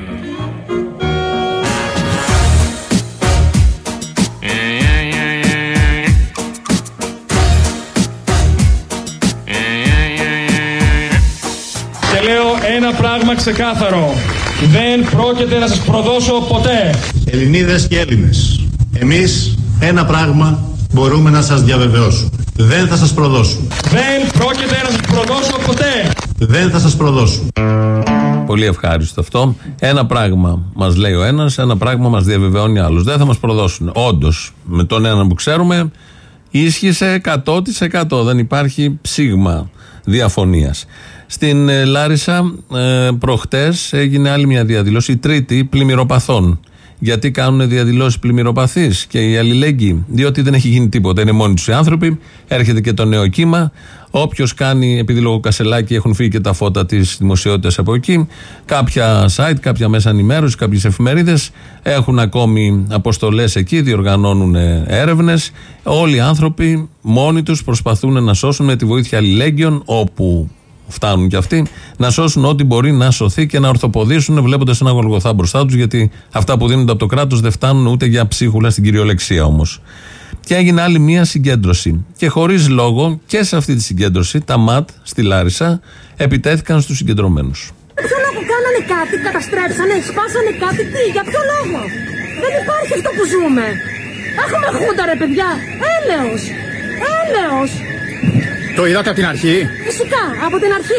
Και λέω ένα πράγμα ξεκάθαρο. Δεν πρόκειται να σας προδώσω ποτέ. Ελληνίδες και Έλληνες, εμείς ένα πράγμα μπορούμε να σας διαβεβαιώσουμε. Δεν θα σας προδώσουμε. Δεν πρόκειται να σας προδώσω ποτέ. Δεν θα σας προδώσουμε. Πολύ ευχάριστο αυτό. Ένα πράγμα μας λέει ο ένας, ένα πράγμα μας διαβεβαιώνει άλλος. Δεν θα μας προδώσουν. Όντως, με τον έναν που ξέρουμε, ίσχυσε εκατό τοις εκατό. Δεν υπάρχει ψήγμα διαφωνίας. Στην ε, Λάρισα ε, προχτές έγινε άλλη μια διαδήλωση, η τρίτη πλημμυροπαθών. Γιατί κάνουν διαδηλώσεις πλημμυροπαθείς και οι αλληλέγγυοι? Διότι δεν έχει γίνει τίποτα. Είναι μόνοι τους οι άνθρωποι. Έρχεται και το νέο κύμα. Όποιος κάνει, επειδή λόγω Κασελάκη έχουν φύγει και τα φώτα της δημοσιότητας από εκεί, κάποια site, κάποια μέσα ενημέρωση, κάποιες εφημερίδες έχουν ακόμη αποστολές εκεί, διοργανώνουν έρευνες. Όλοι οι άνθρωποι μόνοι τους προσπαθούν να σώσουν με τη βοήθεια αλληλέγγυων, όπου φτάνουν κι αυτοί, να σώσουν ό,τι μπορεί να σωθεί και να ορθοποδήσουν βλέποντας ένα Γολγοθά μπροστά τους, γιατί αυτά που δίνονται από το κράτος δεν φτάνουν ούτε για ψίχουλα στην κυριολεξία όμως. Και έγινε άλλη μία συγκέντρωση. Και χωρίς λόγο και σε αυτή τη συγκέντρωση τα ΜΑΤ στη Λάρισα επιτέθηκαν στους συγκεντρωμένους. Για ποιο λόγο κάνανε κάτι, καταστρέψανε, σπάσανε κάτι, τι, για ποιο λόγο? Δεν υπάρχει αυτό που ζούμε. Έχουμε χούντα ρε παιδιά, έλεος, έλεος. Το είδατε από την αρχή? Φυσικά, από την αρχή.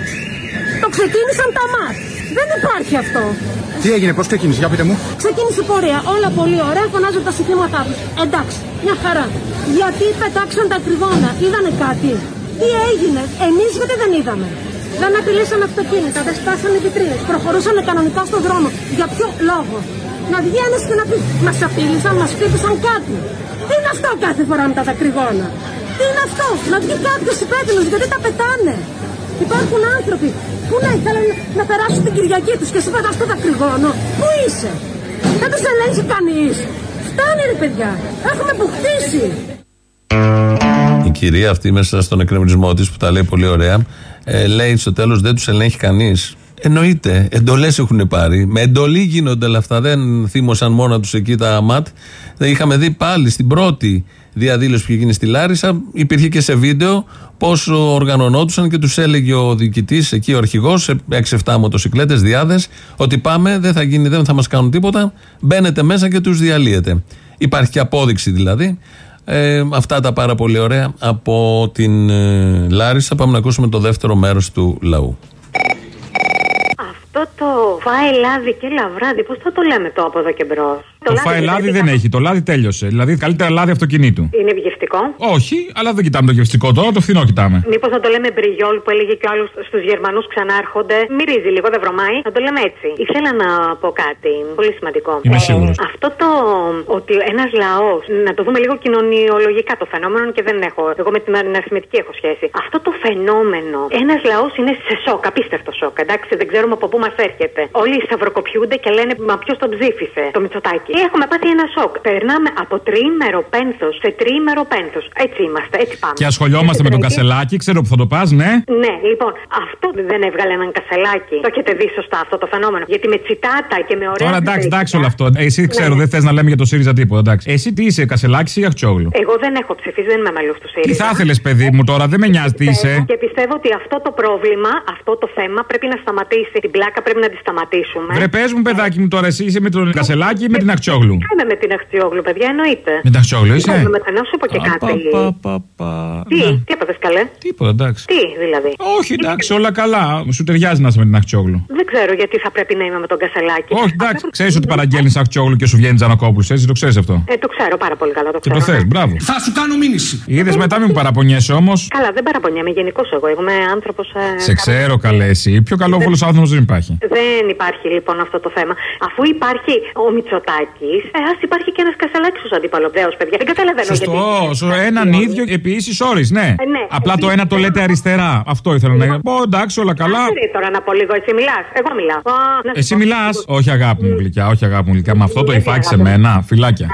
Το ξεκίνησαν τα ΜΑΤ. Δεν υπάρχει αυτό. Τι έγινε, πώς ξεκίνησε, για πείτε μου. Ξεκίνησε πορεία, όλα πολύ ωραία, φωνάζουν τα συστήματά τους. Εντάξει, μια χαρά. Γιατί πετάξαν τα κρυβόνα, είδανε κάτι? Τι έγινε, εμείς γιατί δεν είδαμε? Δεν απειλήσαν αυτοκίνητα, δεν σπάσανε βιτρίνες, προχωρούσαν κανονικά στον δρόμο. Για ποιο λόγο? Να βγει ένας και να πει, μας απείλησαν, μας χτύπησαν κάτι. Τι είναι αυτό κάθε φορά με τα δακρυγόνα? Τι είναι αυτό, να βγει κάποιος υπεύθυνος, γιατί τα πετάνε? Υπάρχουν άνθρωποι που να ήθελαν να περάσουν την Κυριακή τους και εσύ πετάς το δακρυγόνο. Πού είσαι? Δεν τους ελέγχει κανείς. Φτάνει ρε παιδιά, έχουμε μπουχτίσει. Η κυρία αυτή μέσα στον εκνευρισμό της που τα λέει πολύ ωραία, ε, λέει στο τέλος δεν τους ελέγχει κανείς. Εννοείται, εντολές έχουν πάρει. Με εντολή γίνονται όλα αυτά. Δεν θύμωσαν μόνα τους εκεί τα ΜΑΤ. Δεν είχαμε δει πάλι στην πρώτη διαδήλωση που είχε γίνει στη Λάρισα. Υπήρχε και σε βίντεο πώς οργανωνόντουσαν και τους έλεγε ο διοικητής, εκεί ο αρχηγός, σε έξι εφτά μοτοσυκλέτες, διάδες, ότι πάμε, δεν θα γίνει, δεν θα μας κάνουν τίποτα. Μπαίνετε μέσα και τους διαλύετε. Υπάρχει και απόδειξη δηλαδή. Ε, αυτά τα πάρα πολύ ωραία από την ε, Λάρισα. Πάμε να ακούσουμε το δεύτερο μέρος του λαού. Αυτό το φάει λάδι και λαβράδι, πώς θα το λέμε το από εδώ και μπρος? Το, το φάει λάδι δεν έχει, το λάδι τέλειωσε. Δηλαδή καλύτερα λάδι αυτοκινήτου. Είναι γευστικό? Όχι, αλλά δεν κοιτάμε το γευστικό τώρα, το φθηνό κοιτάμε. Μήπως να το λέμε μπριγιόλ που έλεγε κι άλλους στους Γερμανούς ξανάρχονται? Μυρίζει λίγο, δεν βρωμάει. Να το λέμε έτσι. Ήθελα να πω κάτι πολύ σημαντικό. Είμαι σίγουρος. Αυτό το ότι ένας λαός, να το δούμε λίγο κοινωνιολογικά το φαινόμενο και δεν έχω. Εγώ με την αριθμητική έχω σχέση. Αυτό το φαινόμενο, ένας λαός είναι σε σοκ, απίστευτο σοκ. Εντάξει, δεν ξέρουμε από πού μας έρχεται. Όλοι σταυροκοπιούνται και λένε μα ποιος τον ψήφισε, το Μητσοτάκη. Έχουμε πάθει ένα σοκ. Περνάμε από τριήμερο πένθος σε τριήμερο πένθος. Έτσι είμαστε, έτσι πάμε. Και ασχολιόμαστε με τον Κασελάκη, ξέρω που θα το πας, ναι. Ναι, λοιπόν, αυτό δεν έβγαλε έναν Κασελάκη. Το έχετε δει σωστά αυτό το φαινόμενο. Γιατί με τσιτάτα και με ωραία. Τώρα εντάξει, εντάξει όλο αυτό. Εσύ ξέρω, ναι. Δεν θες να λέμε για το ΣΥΡΙΖΑ τίποτα, εντάξει. Εσύ τι είσαι, Κασελάκης ή Αχτσόγλου? Εγώ δεν έχω ψηφίσει, δεν είμαι μέλος του ΣΥΡΙΖΑ. Τι θα ήθελες, παιδί μου, τώρα δεν με νοιάζει τι είσαι. Και πιστεύω ότι αυτό το πρόβλημα, αυτό το θέμα πρέπει να σταματήσει. Την πλάκα πρέπει να τη σταματήσουμε. Βρε, πες μου, παιδάκι μου, τώρα εσύ είσαι με τον Κασελάκη ή με την Αχτσόγλου? Είμαι με την Αχτσόγλου, παιδιά, εννοείται. Με την Αχτσόγλου είσαι? Να σου πω και κάτι. Τι, τι έπαθες καλέ? Τίποτα, εντάξει. Τι δηλαδή? Όχι, εντάξει, όλα καλά. Σου ταιριάζει να είσαι με την Αχτσόγλου. Δεν ξέρω γιατί θα πρέπει να είμαι με τον Κασελάκη. Όχι, εντάξει, ξέρεις ότι παραγγέλνεις Αχτσόγλου και σου βγαίνει Τζανακόπουλος, έτσι, το ξέρεις αυτό. Ε, το ξέρω πάρα πολύ καλά, το ξέρω. Και το θες, μπράβο. Θα σου κάνω μήνυση. Είδες μετά, μην μου παραπονιέσαι όμως. Καλά, δεν παραπονιέμαι γενικώς εγώ. Εγώ είμαι άνθρωπος. Ε, Σε ξέρω καλέ, εσύ. Πιο καλόβολος άνθρωπος δεν υπάρχει. Δεν υπάρχει λοιπόν αυτό το θέμα. Αφού υπάρχει ο Μητσοτάκης, ε, ας υπάρχει και ένας Κασελάκης ως αντιπαλωδέος, παιδιά. Δεν καταλαβαίνω Σωστό, γιατί. Σωστό, έναν ίδιο επί ίσης όρης, ναι. Ε, ναι. Απλά το ένα το λέτε αριστερά. Αυτό ήθελα να πω. Εντάξει, όλα καλά. Άσυρε τώρα να πω λίγο, εσύ μιλάς. Εγώ μιλάω. Εσύ μιλάς. Όχι αγάπη μου γλυκιά, όχι αγάπη μου γλυκιά. Με αυτό το υφάκι σε μένα, φυλάκια.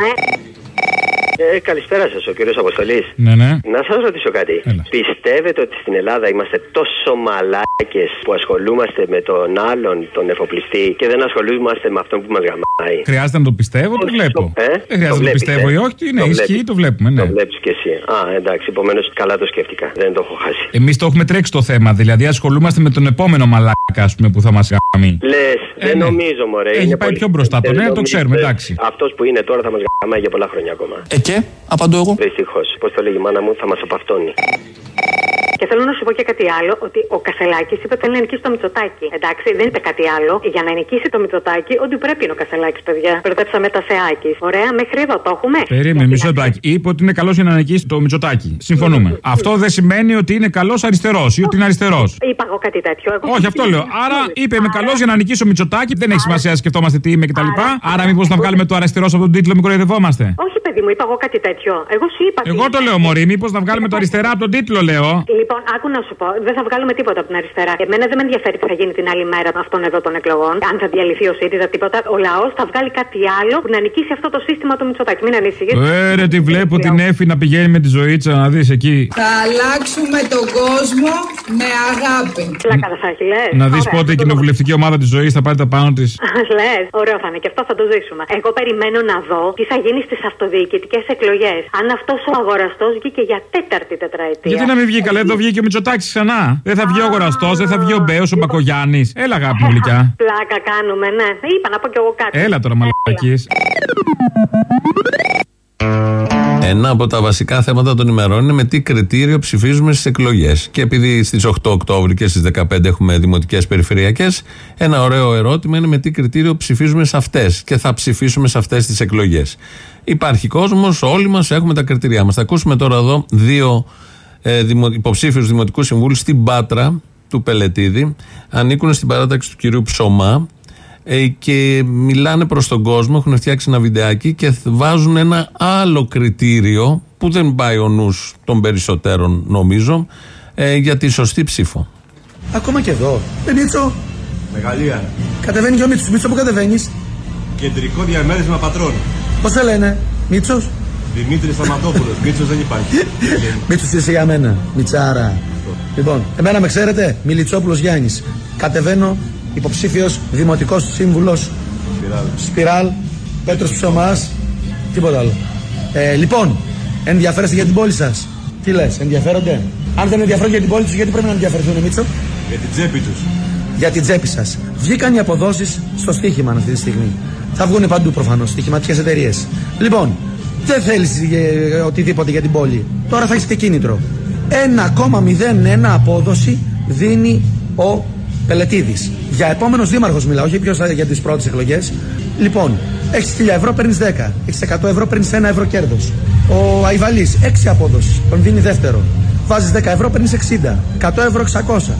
Ε, καλησπέρα σας, ο κύριος Αποστολής. Ναι, ναι. Να σας ρωτήσω κάτι. Έλα. Πιστεύετε ότι στην Ελλάδα είμαστε τόσο μαλάκες που ασχολούμαστε με τον άλλον, τον εφοπλιστή, και δεν ασχολούμαστε με αυτόν που μας γαμάει? Χρειάζεται να το πιστεύω, το βλέπω. Ε? Δεν χρειάζεται το να το πιστεύω ή όχι, είναι ισχύει, το βλέπουμε. Ναι. Το βλέπεις κι εσύ. Α, εντάξει, επομένως καλά το σκέφτηκα. Δεν το έχω χάσει. Εμείς το έχουμε τρέξει το θέμα, δηλαδή ασχολούμαστε με τον επόμενο μαλάκα, ας πούμε, που θα μας γαμεί. Λες, ε, δεν ναι. νομίζω, μωρέ. Έχει είναι πάει πολύ... πιο μπροστά το, ναι, το ξέρουμε, εντάξει. Αυτός που είναι τώρα θα μας γαμάει για πολλά χρόνια ακόμα. Ε, και, απαντώ εγώ. Δυστυχώς. Πώς το λέγει η μάνα μου, θα μας απαυτώνει. Και θέλω να σου πω και κάτι άλλο, ότι ο Κασελάκης είπε ότι θέλει να νικήσει το Μητσοτάκη. Εντάξει, δεν είπε κάτι άλλο. Για να νικήσει το Μητσοτάκη, ότι πρέπει είναι ο Κασελάκης, παιδιά. Μπερδέψαμε τα Σεάκης. Ωραία, μέχρι εδώ το έχουμε. Περίμενε, Μητσοτάκη. Είπε ότι είναι καλός για να νικήσει το Μητσοτάκη. Συμφωνούμε. Mm. Αυτό δεν σημαίνει ότι είναι καλός αριστερός ή ότι είναι αριστερός. Είπα εγώ κάτι τέτοιο. Εγώ όχι, αυτό λέω. Άρα είπε είμαι καλός για να νικήσει ο Μητσοτάκη. Δεν έχει σημασία, σκεφτόμαστε τι είμαι κτλ. Άρα, άρα μήπως να βγάλουμε το αριστερός από τον τίτλο, μην κοροϊδευόμαστε. Όχι, παιδί μου, είπα εγώ κάτι τέτοιο. Εγώ σου είπα. Εγώ το λέω, Μωρή, μήπως να βγάλουμε το αριστερά από τον τίτλο, λέω. Λοιπόν, άκου να σου πω, δεν θα βγάλουμε τίποτα από την αριστερά. Εμένα δεν με ενδιαφέρει τι θα γίνει την άλλη μέρα αυτών εδώ των εκλογών. Αν θα διαλυθεί ο ΣΥΡΙΖΑ, τίποτα. Ο λαός θα βγάλει κάτι άλλο που να νικήσει αυτό το σύστημα του Μητσοτάκη. Μην ανησυχείς. Ε, ρε, τη βλέπω την Έφη να πηγαίνει με τη ζωήτσα, να δεις εκεί. Θα αλλάξουμε τον κόσμο με αγάπη. Πλάκα θα έχει, λες. Να δεις πότε η κοινοβουλευτική ομάδα της ζωής θα πάρει τα πάνω της. Λες, ωραίο θα είναι και αυτό θα το ζήσουμε. Εγώ περιμένω να δω τι θα γίνει στις αυτοδιοικητικές εκλογές. Αν αυτός ο αγοραστός βγήκε για τέταρτη τετραετία. Γιατί να μην βγει καλά, εδώ βγήκε ο Μητσοτάκης ξανά. Δεν θα βγει ο αγοραστός, δεν θα βγει ο Μπέος, ο Μπακογιάννης. Έλα, αγάπη μου γλυκιά. Πλάκα κάνουμε, ναι. Είπα να πω κι εγώ κάτι. Έλα τώρα, μαλακίες. Ένα από τα βασικά θέματα των ημερών είναι με τι κριτήριο ψηφίζουμε στις εκλογές. Και επειδή στις οκτώ Οκτώβρη και στις δεκαπέντε έχουμε δημοτικές περιφερειακές, ένα ωραίο ερώτημα είναι με τι κριτήριο ψηφίζουμε σε αυτές και θα ψηφίσουμε σε αυτές τις εκλογές. Υπάρχει κόσμος, όλοι μας έχουμε τα κριτήριά μας. Θα ακούσουμε τώρα εδώ δύο ε, δημο, υποψήφιους δημοτικούς συμβούλους στην Πάτρα του Πελετίδη. Ανήκουν στην παράταξη του κυρίου Ψωμά. Ε, και μιλάνε προς τον κόσμο, έχουν φτιάξει ένα βιντεάκι και βάζουν ένα άλλο κριτήριο που δεν πάει ο νους των περισσότερων νομίζω ε, για τη σωστή ψήφο. Ακόμα και εδώ. Ε, Μίτσο. Μεγαλεία. Κατεβαίνει και ο Μίτσος. Μίτσο, πού κατεβαίνεις? Κεντρικό διαμέρισμα πατρών. Πώς σε λένε? Μίτσος. Δημήτρης Σταματόπουλος. Μίτσος δεν υπάρχει. Μίτσος είσαι για μένα. Μιτσάρα. Λοιπόν, εμένα με ξέρετε, Μιλιτσόπουλος Γιάννης. Κατεβαίνω. Υποψήφιος δημοτικός σύμβουλος Σπιράλ, Σπιράλ Πέτρος Ψωμάς. Τίποτα άλλο. ε, Λοιπόν, ενδιαφέρεστε για την πόλη σας? Τι λες, ενδιαφέρονται? Αν δεν ενδιαφέρονται για την πόλη τους, γιατί πρέπει να ενδιαφερθούν, Μίτσο? Για την τσέπη τους. Για την τσέπη σας. Βγήκαν οι αποδόσεις στο στοίχημα αυτή τη στιγμή. Θα βγουν παντού προφανώς, στοιχηματικές εταιρείες. Λοιπόν, δεν θέλεις ε, οτιδήποτε για την πόλη. Τώρα θα έχεις και κίνητρο. ένα κόμμα μηδέν ένα απόδοση δίνει ο Πελετίδης. Για επόμενος δήμαρχος μιλάω, όχι ποιος για τις πρώτες εκλογές. Λοιπόν, έχεις χίλια ευρώ, παίρνεις δέκα. Έχεις εκατό ευρώ, παίρνεις ένα ευρώ κέρδος. Ο Αϊβαλής, έξι απόδοση, τον δίνει δεύτερο. Βάζεις δέκα ευρώ, παίρνεις εξήντα. εκατό ευρώ, εξακόσια.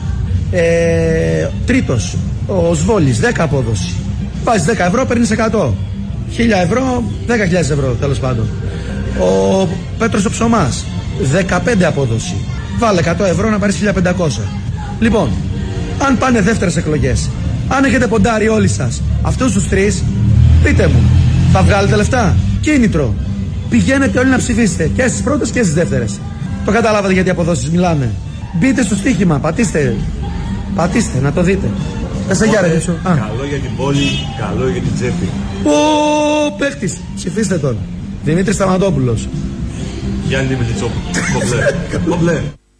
Ε, τρίτος, ο Σβόλης, δέκα απόδοση. Βάζεις δέκα ευρώ, παίρνεις εκατό. χίλια ευρώ, δέκα χιλιάδες ευρώ, τέλος πάντων. Ο Πέτρος ο Ψωμάς, δεκαπέντε απόδοση. Βάλε εκατό ευρώ να πάρεις χίλια πεντακόσια. Λοιπόν, αν πάνε δεύτερες εκλογές, αν έχετε ποντάρει όλοι σας αυτούς τους τρεις, πείτε μου, Θα βγάλετε λεφτά. Κίνητρο. Πηγαίνετε όλοι να ψηφίσετε και στις πρώτες και στις δεύτερες. Το καταλάβατε γιατί αποδόσεις μιλάνε. Μπείτε στο στοίχημα, πατήστε. Πατήστε, να το δείτε. Θα σε γιάρε, πίσω. Καλό για την πόλη, καλό για την τσέπη. Ω, παίχτης. Ψηφίστε τον. Δημήτρης Σταματόπουλος. Γιάννη Μελιτσόπουλος. Κομπλέ.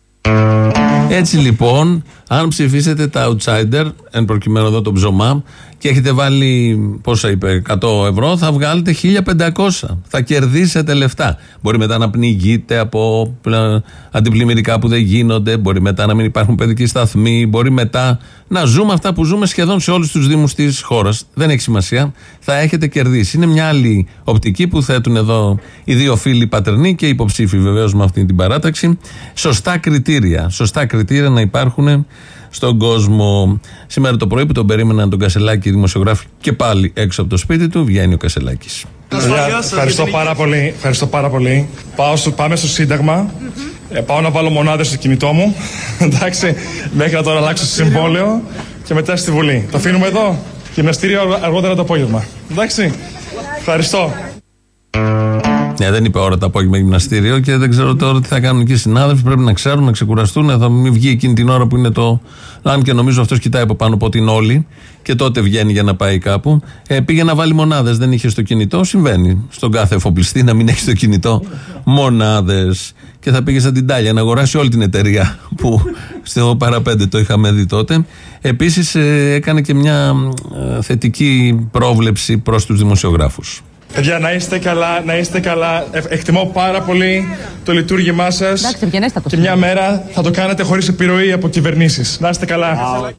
Έτσι λοιπόν, αν ψηφίσετε τα outsider, εν προκειμένου εδώ τον Ψωμά, και έχετε βάλει, πόσα είπε, εκατό ευρώ, θα βγάλετε χίλια πεντακόσια. Θα κερδίσετε λεφτά. Μπορεί μετά να πνιγείτε από αντιπλημμυρικά που δεν γίνονται, μπορεί μετά να μην υπάρχουν παιδικοί σταθμοί, μπορεί μετά να ζούμε αυτά που ζούμε σχεδόν σε όλους τους δήμους της χώρας. Δεν έχει σημασία. Θα έχετε κερδίσει. Είναι μια άλλη οπτική που θέτουν εδώ οι δύο φίλοι πατερνοί και υποψήφοι βεβαίως με αυτή την παράταξη. Σωστά κριτήρια. Σωστά κριτήρια να υπάρχουν στον κόσμο. Σήμερα το πρωί που τον περίμεναν τον Κασελάκη, οι δημοσιογράφοι, και πάλι έξω από το σπίτι του, βγαίνει ο Κασελάκης. Ευχαριστώ πάρα πολύ. Ευχαριστώ πάρα πολύ. Πάω στο, πάμε στο Σύνταγμα. Mm-hmm. Ε, πάω να βάλω μονάδες στο κινητό μου. Εντάξει, μέχρι να τώρα αλλάξω συμβόλαιο και μετά στη Βουλή. Το αφήνουμε εδώ. Γυμναστήριο αργότερα το απόγευμα. Εντάξει. Ευχαριστώ. Ναι, δεν είπε ώρα το απόγευμα γυμναστήριο και δεν ξέρω τώρα τι θα κάνουν εκεί οι συνάδελφοι. Πρέπει να ξέρουν, να ξεκουραστούν. Θα μην βγει εκείνη την ώρα που είναι το. Αν και νομίζω αυτός κοιτάει από πάνω πότε είναι όλοι και τότε βγαίνει για να πάει κάπου. Ε, πήγε να βάλει μονάδες, δεν είχε στο κινητό. Συμβαίνει στον κάθε εφοπλιστή να μην έχει στο κινητό μονάδες. Και θα πήγε σαν την Τάλια να αγοράσει όλη την εταιρεία που στο παραπέντε το είχαμε δει τότε. Επίσης ε, έκανε και μια ε, θετική πρόβλεψη προς τους δημοσιογράφους. Παιδιά, να είστε καλά, να είστε καλά. Ε, εκτιμώ πάρα πολύ το λειτουργήμά σας. Εντάξει, και μια μέρα θα το κάνετε χωρίς επιρροή από κυβερνήσεις. Να είστε καλά.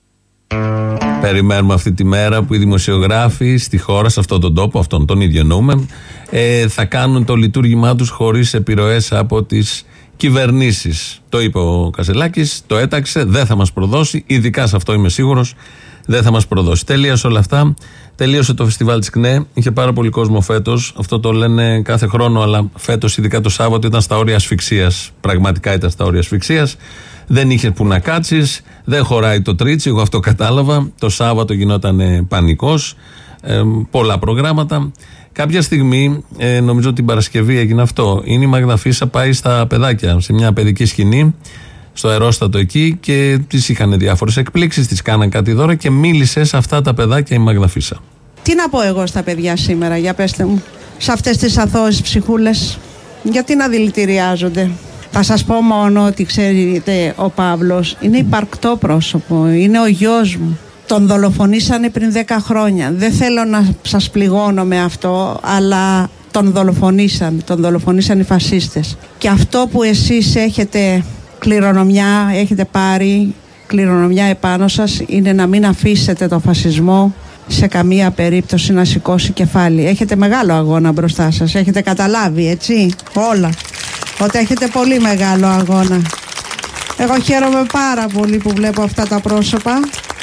Περιμένουμε αυτή τη μέρα που οι δημοσιογράφοι στη χώρα, σε αυτόν τον τόπο, αυτόν τον ίδιο εννοούμε, ε, θα κάνουν το λειτουργήμά τους χωρίς επιρροές από τις κυβερνήσεις. Το είπε ο Κασελάκης, το έταξε, δεν θα μας προδώσει, ειδικά σε αυτό είμαι σίγουρος. Δεν θα μας προδώσει. Τέλειωσε όλα αυτά. Τελείωσε το φεστιβάλ της ΚΝΕ. Είχε πάρα πολύ κόσμο φέτος. Αυτό το λένε κάθε χρόνο, αλλά φέτος, ειδικά το Σάββατο, ήταν στα όρια ασφυξίας. Πραγματικά ήταν στα όρια ασφυξίας. Δεν είχε που να κάτσεις. Δεν χωράει το τρίτσι. Εγώ αυτό κατάλαβα. Το Σάββατο γινόταν πανικός. Ε, πολλά προγράμματα. Κάποια στιγμή, ε, νομίζω την Παρασκευή έγινε αυτό. Είναι η Μάγδα Φίσα, πάει στα παιδάκια, σε μια παιδική σκηνή, στο αερόστατο εκεί, και τις είχαν διάφορες εκπλήξεις, τις κάναν κάτι δώρα και μίλησε σε αυτά τα παιδάκια η Μάγδα Φίσα. Τι να πω εγώ στα παιδιά σήμερα, για πέστε μου, σε αυτές τις αθώες ψυχούλες, γιατί να δηλητηριάζονται? Θα σας πω μόνο ότι ξέρετε, ο Παύλος είναι υπαρκτό πρόσωπο, είναι ο γιος μου. Τον δολοφονήσανε πριν δέκα χρόνια. Δεν θέλω να σας πληγώνω με αυτό, αλλά τον δολοφονήσαν, τον δολοφονήσαν οι φασίστες. Και αυτό που εσείς έχετε κληρονομιά, έχετε πάρει κληρονομιά επάνω σας, είναι να μην αφήσετε το φασισμό σε καμία περίπτωση να σηκώσει κεφάλι. Έχετε μεγάλο αγώνα μπροστά σας, έχετε καταλάβει, έτσι, όλα, ότι έχετε πολύ μεγάλο αγώνα. Εγώ χαίρομαι πάρα πολύ που βλέπω αυτά τα πρόσωπα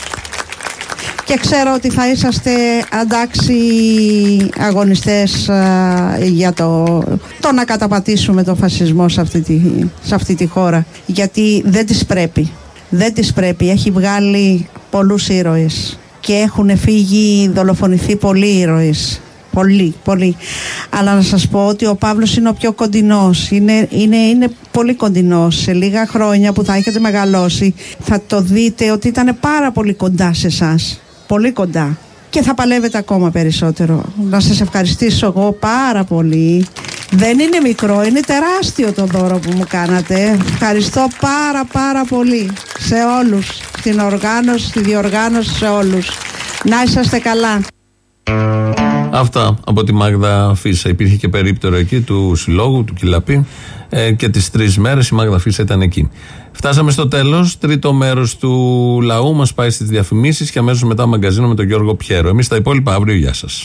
και ξέρω ότι θα είσαστε αντάξει αγωνιστές α, για το, το να καταπατήσουμε το φασισμό σε αυτή, τη, σε αυτή τη χώρα. Γιατί δεν της πρέπει. Δεν της πρέπει. Έχει βγάλει πολλούς ήρωες και έχουν φύγει, δολοφονηθεί πολλοί ήρωες. Πολύ, πολύ. Αλλά να σας πω ότι ο Παύλος είναι ο πιο κοντινός. Είναι, είναι, είναι πολύ κοντινός. Σε λίγα χρόνια που θα έχετε μεγαλώσει θα το δείτε ότι ήταν πάρα πολύ κοντά σε εσάς. Πολύ κοντά. Και θα παλεύετε ακόμα περισσότερο. Να σας ευχαριστήσω εγώ πάρα πολύ. Δεν είναι μικρό, είναι τεράστιο το δώρο που μου κάνατε. Ευχαριστώ πάρα πάρα πολύ σε όλους. Στην οργάνωση, στη διοργάνωση, σε όλους. Να είσαστε καλά. Αυτά από τη Μάγδα Φίσα. Υπήρχε και περίπτερο εκεί του συλλόγου, του Κιλαπή, ε, και τις τρεις μέρες η Μάγδα Φίσα ήταν εκεί. Φτάσαμε στο τέλος. Τρίτο μέρος του λαού μας πάει στις διαφημίσεις και αμέσως μετά μαγκαζίνο με τον Γιώργο Πιέρο. Εμείς τα υπόλοιπα αύριο. Γεια σας.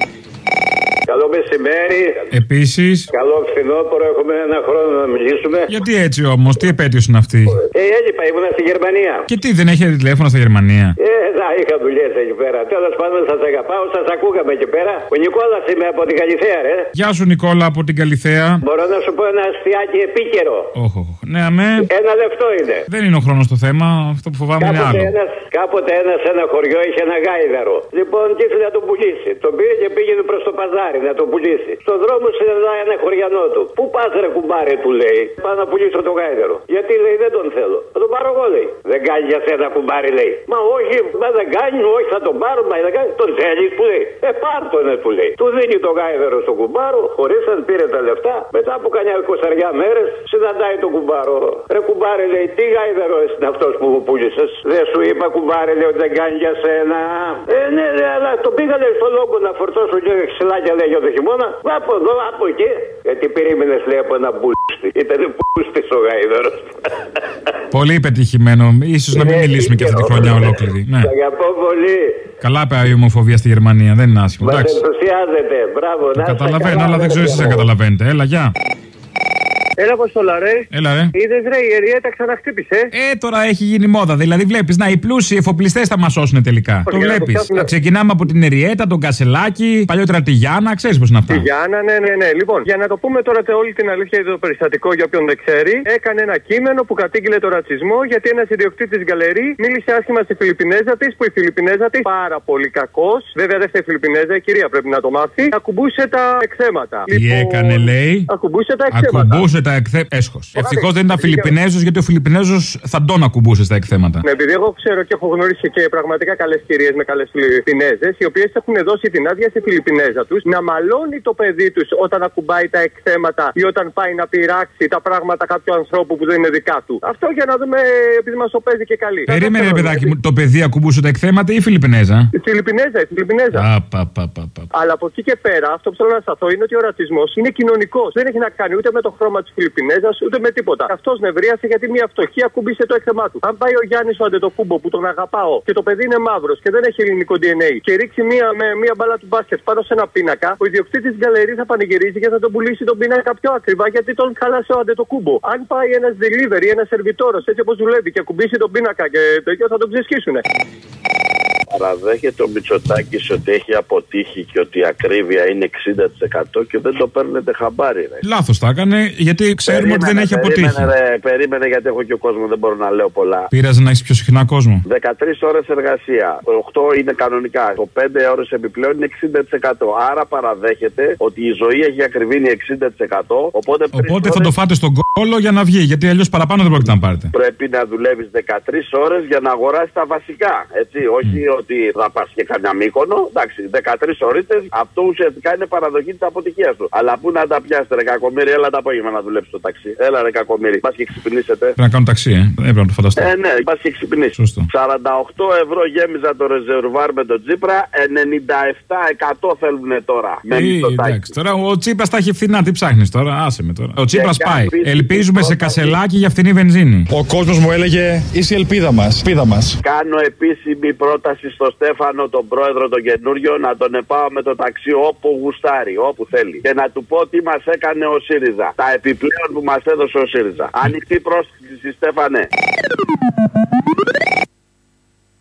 Καλό μεσημέρι. Επίσης. Καλό φθινόπωρο. Έχουμε ένα χρόνο να μιλήσουμε. Γιατί έτσι όμως, τι επέτειος είναι αυτή? Ε, έλειπα, ήμουνα στη Γερμανία. Και τι, δεν έχει τηλέφωνο στα Γερμανία? Ε, να, είχα δουλειές εκεί πέρα. Τέλος πάντων, σας αγαπάω, σας ακούγαμε εκεί πέρα. Ο Νικόλας είμαι από την Καλιθέα, ρε. Γεια σου, Νικόλα, από την Καλιθέα. Μπορώ να σου πω ένα αστιάκι επίκαιρο. Όχι, ναι, αμέ. Ένα λεπτό είναι. Δεν είναι ο χρόνος το θέμα, αυτό που φοβάμαι κάποτε είναι άλλο. Ένας, κάποτε ένα σε ένα χωριό είχε ένα γάιδαρο. Λοιπόν, και ήθελε να τον πουλήσει. Τον πήρε και πήγαινε προς το παζάρι να τον πουλήσει. Στον δρόμο συναντάει ένα χωριανό του. Πού πας, ρε κουμπάρε, του λέει. Πάω να πουλήσω τον γάιδαρο. Γιατί λέει δεν τον θέλω. Θα τον πάρω εγώ, λέει. Δεν κάνει για σένα, κουμπάρι, λέει. Μα όχι, μα δεν κάνει, όχι θα τον πάρω, μα δεν κάνει. Τον θέλει, που λέει. Ε, πάρ τον, του λέει. Του δίνει το γάιδαρο στον κουμπάρο, χωρίσαν, πήρε τα λεφτά. Μετά από κανένα εικοσαριά μέρες συναντάει τον κουμπάρο. Ρε κουμπάρι, λέει, τι γάιδαρο είναι αυτός που μου πούλησες. Δεν σου είπα, κουμπάρι, λέει, ότι δεν κάνει για σένα. Ε, ναι, ναι, αλλά το πήγα, λέει, στο λόγο να φορτώσω και ξυλάκια, λέει, για το χειμώνα. Από εδώ, από εκεί. Γιατί περίμενες, λέει, από ένα μπούστι. Ήταν μπούστης ο γάιδαρος. Πολύ πετυχημένο. Ίσως να μην μιλήσουμε και αυτή τη χρονιά ολόκληρη. Ναι. Σ' αγαπώ πολύ. Καλά πάει η ομοφοβία στη Γερμανία. Δεν είναι άσχημο. Μας ενθουσιάζεται. Μπράβο, να είστε καταλαβαίνω, καλά, αλλά δεν ξέρω εσείς αν καταλαβαίνετε. Έλα, γεια. Έλα, Αποστόλα, ρε. Έλα, ρε. Είδες, ρε, η Εριέτα ξαναχτύπησε. Ε, τώρα έχει γίνει μόδα. Δηλαδή, βλέπεις, να οι πλούσιοι εφοπλιστές θα μας σώσουν τελικά. Το βλέπεις. φτιάξουμε. Ξεκινάμε από την Εριέτα, τον Κασελάκη, παλιότερα τη Γιάννα, ξέρεις πώς είναι αυτά. Τη Γιάννα, ναι, ναι, ναι. Λοιπόν, για να το πούμε τώρα όλη την αλήθεια για το περιστατικό, για όποιον δεν ξέρει, έκανε ένα κείμενο που κατήγγειλε το ρατσισμό γιατί ένας ιδιοκτήτης γκαλερί μίλησε άσχημα στη Φιλιππινέζα της, που η Φιλιππινέζα της, πάρα πολύ κακός, βέβαια δεν φταίει η Φιλιππινέζα, η κυρία πρέπει να το μάθει, ακουμπούσε τα εκθέματα. Τι λοιπόν, έκανε, λέει. Ακουμπούσε τα εκθέματα. Ακουμπούσε τα εκθέματα. Έσχος. Ευτυχώς δεν ήταν Φιλιππινέζος, γιατί ο Φιλιππινέζος θα τον ακουμπούσε στα εκθέματα. Ναι, επειδή εγώ ξέρω και έχω γνωρίσει και πραγματικά καλές κυρίες με καλές Φιλιππινέζες, οι οποίες έχουν δώσει την άδεια στη Φιλιππινέζα τους να μαλώνει το παιδί τους όταν ακουμπάει τα εκθέματα ή όταν πάει να πειράξει τα πράγματα κάποιου ανθρώπου που δεν είναι δικά του. Αυτό για να δούμε, επειδή μας το παίζει και καλή. Περίμενε, παιδάκι μου, το παιδί ακουμπούσε τα εκθέματα ή η Φιλιππινέζα. Η Φιλιππινέζα, η Φιλιππινέζα. Α, πα, πα, πα, πα. Αλλά από εκεί και πέρα, αυτό που θέλω να σταθώ είναι ότι ο ρατσισμός είναι κοινωνικός. Δεν έχει να κάνει ούτε με το χρώμα της Φιλιππινέζας, ούτε με τίποτα. Αυτός νευρίασε γιατί μια φτωχή ακούμπησε το έκθεμά του. Αν πάει ο Γιάννης ο Αντετοκούμπο που τον αγαπάω και το παιδί είναι μαύρος και δεν έχει ελληνικό ντι εν έι και ρίξει μία, με μία μπάλα του μπάσκετ πάνω σε ένα πίνακα, ο ιδιοκτήτης της γκαλερί θα πανηγυρίζει και θα τον πουλήσει τον πίνακα πιο ακριβά γιατί τον χάλασε ο Αντετοκούμπο. Αν πάει ένας delivery, ένας σερβιτόρος έτσι όπως δουλεύει και ακουμπήσει τον πίνακα και τέτοιο θα τον ξεσκίσουνε. Παραδέχεται ο Μητσοτάκης ότι έχει αποτύχει και ότι η ακρίβεια είναι εξήντα τοις εκατό και δεν το παίρνετε χαμπάρι, ρε. Λάθος τα έκανε, γιατί ξέρουμε περίμενε, ότι δεν έχει περίμενε, αποτύχει. Ρε, περίμενε, γιατί έχω και κόσμο, δεν μπορώ να λέω πολλά. Πήραζε να έχει πιο συχνά κόσμο. δεκατρείς ώρες εργασία. οκτώ είναι κανονικά. Το πέντε ώρες επιπλέον είναι εξήντα τοις εκατό. Άρα παραδέχεται ότι η ζωή έχει ακριβήνει εξήντα τοις εκατό. Οπότε, οπότε θα ώρες... το φάτε στον κόλο για να βγει. Γιατί αλλιώς παραπάνω δεν πρόκειται να πάρετε. Πρέπει να δουλεύεις δεκατρείς ώρες για να αγοράσεις τα βασικά. Έτσι, όχι mm. ότι θα πας και καμιά Μύκονο. Εντάξει, δεκατρείς ώρες, αυτό ουσιαστικά είναι παραδοχή της αποτυχίας του. Αλλά πού να τα πιάσετε, ρε κακομοίρη, έλα το απόγευμα να δουλέψει το ταξί. Έλα, ρε κακομοίρη, πας και ξυπνήσετε. Πρέπει να κάνω ταξί, ε. Έπρεπε να το φανταστώ. Ε, ναι, πας και ξυπνήσει. σαράντα οκτώ ευρώ γέμιζα το ρεζερβάρ με τον Τσίπρα, ενενήντα επτά τοις εκατό θέλουν τώρα. Ε, εντάξει, τώρα ο Τσίπρας τα έχει φθηνά, τι ψάχνεις τώρα, άσε με τώρα. Ο Τσίπρας πάει. Ελπίζουμε σε κασελάκι για φθηνή βενζίνη. Ο κόσμος μου έλεγε είσαι η ελπίδα μας. Ελπίδα μας. Κάνω επίσημη πρόταση στο Στέφανο, τον πρόεδρο τον καινούριο, να τον επάω με το ταξί όπου γουστάρει, όπου θέλει. Και να του πω τι μας έκανε ο ΣΥΡΙΖΑ. Τα επιπλέον που μας έδωσε ο ΣΥΡΙΖΑ. Ανοιχτή πρόσκληση, Στέφανε.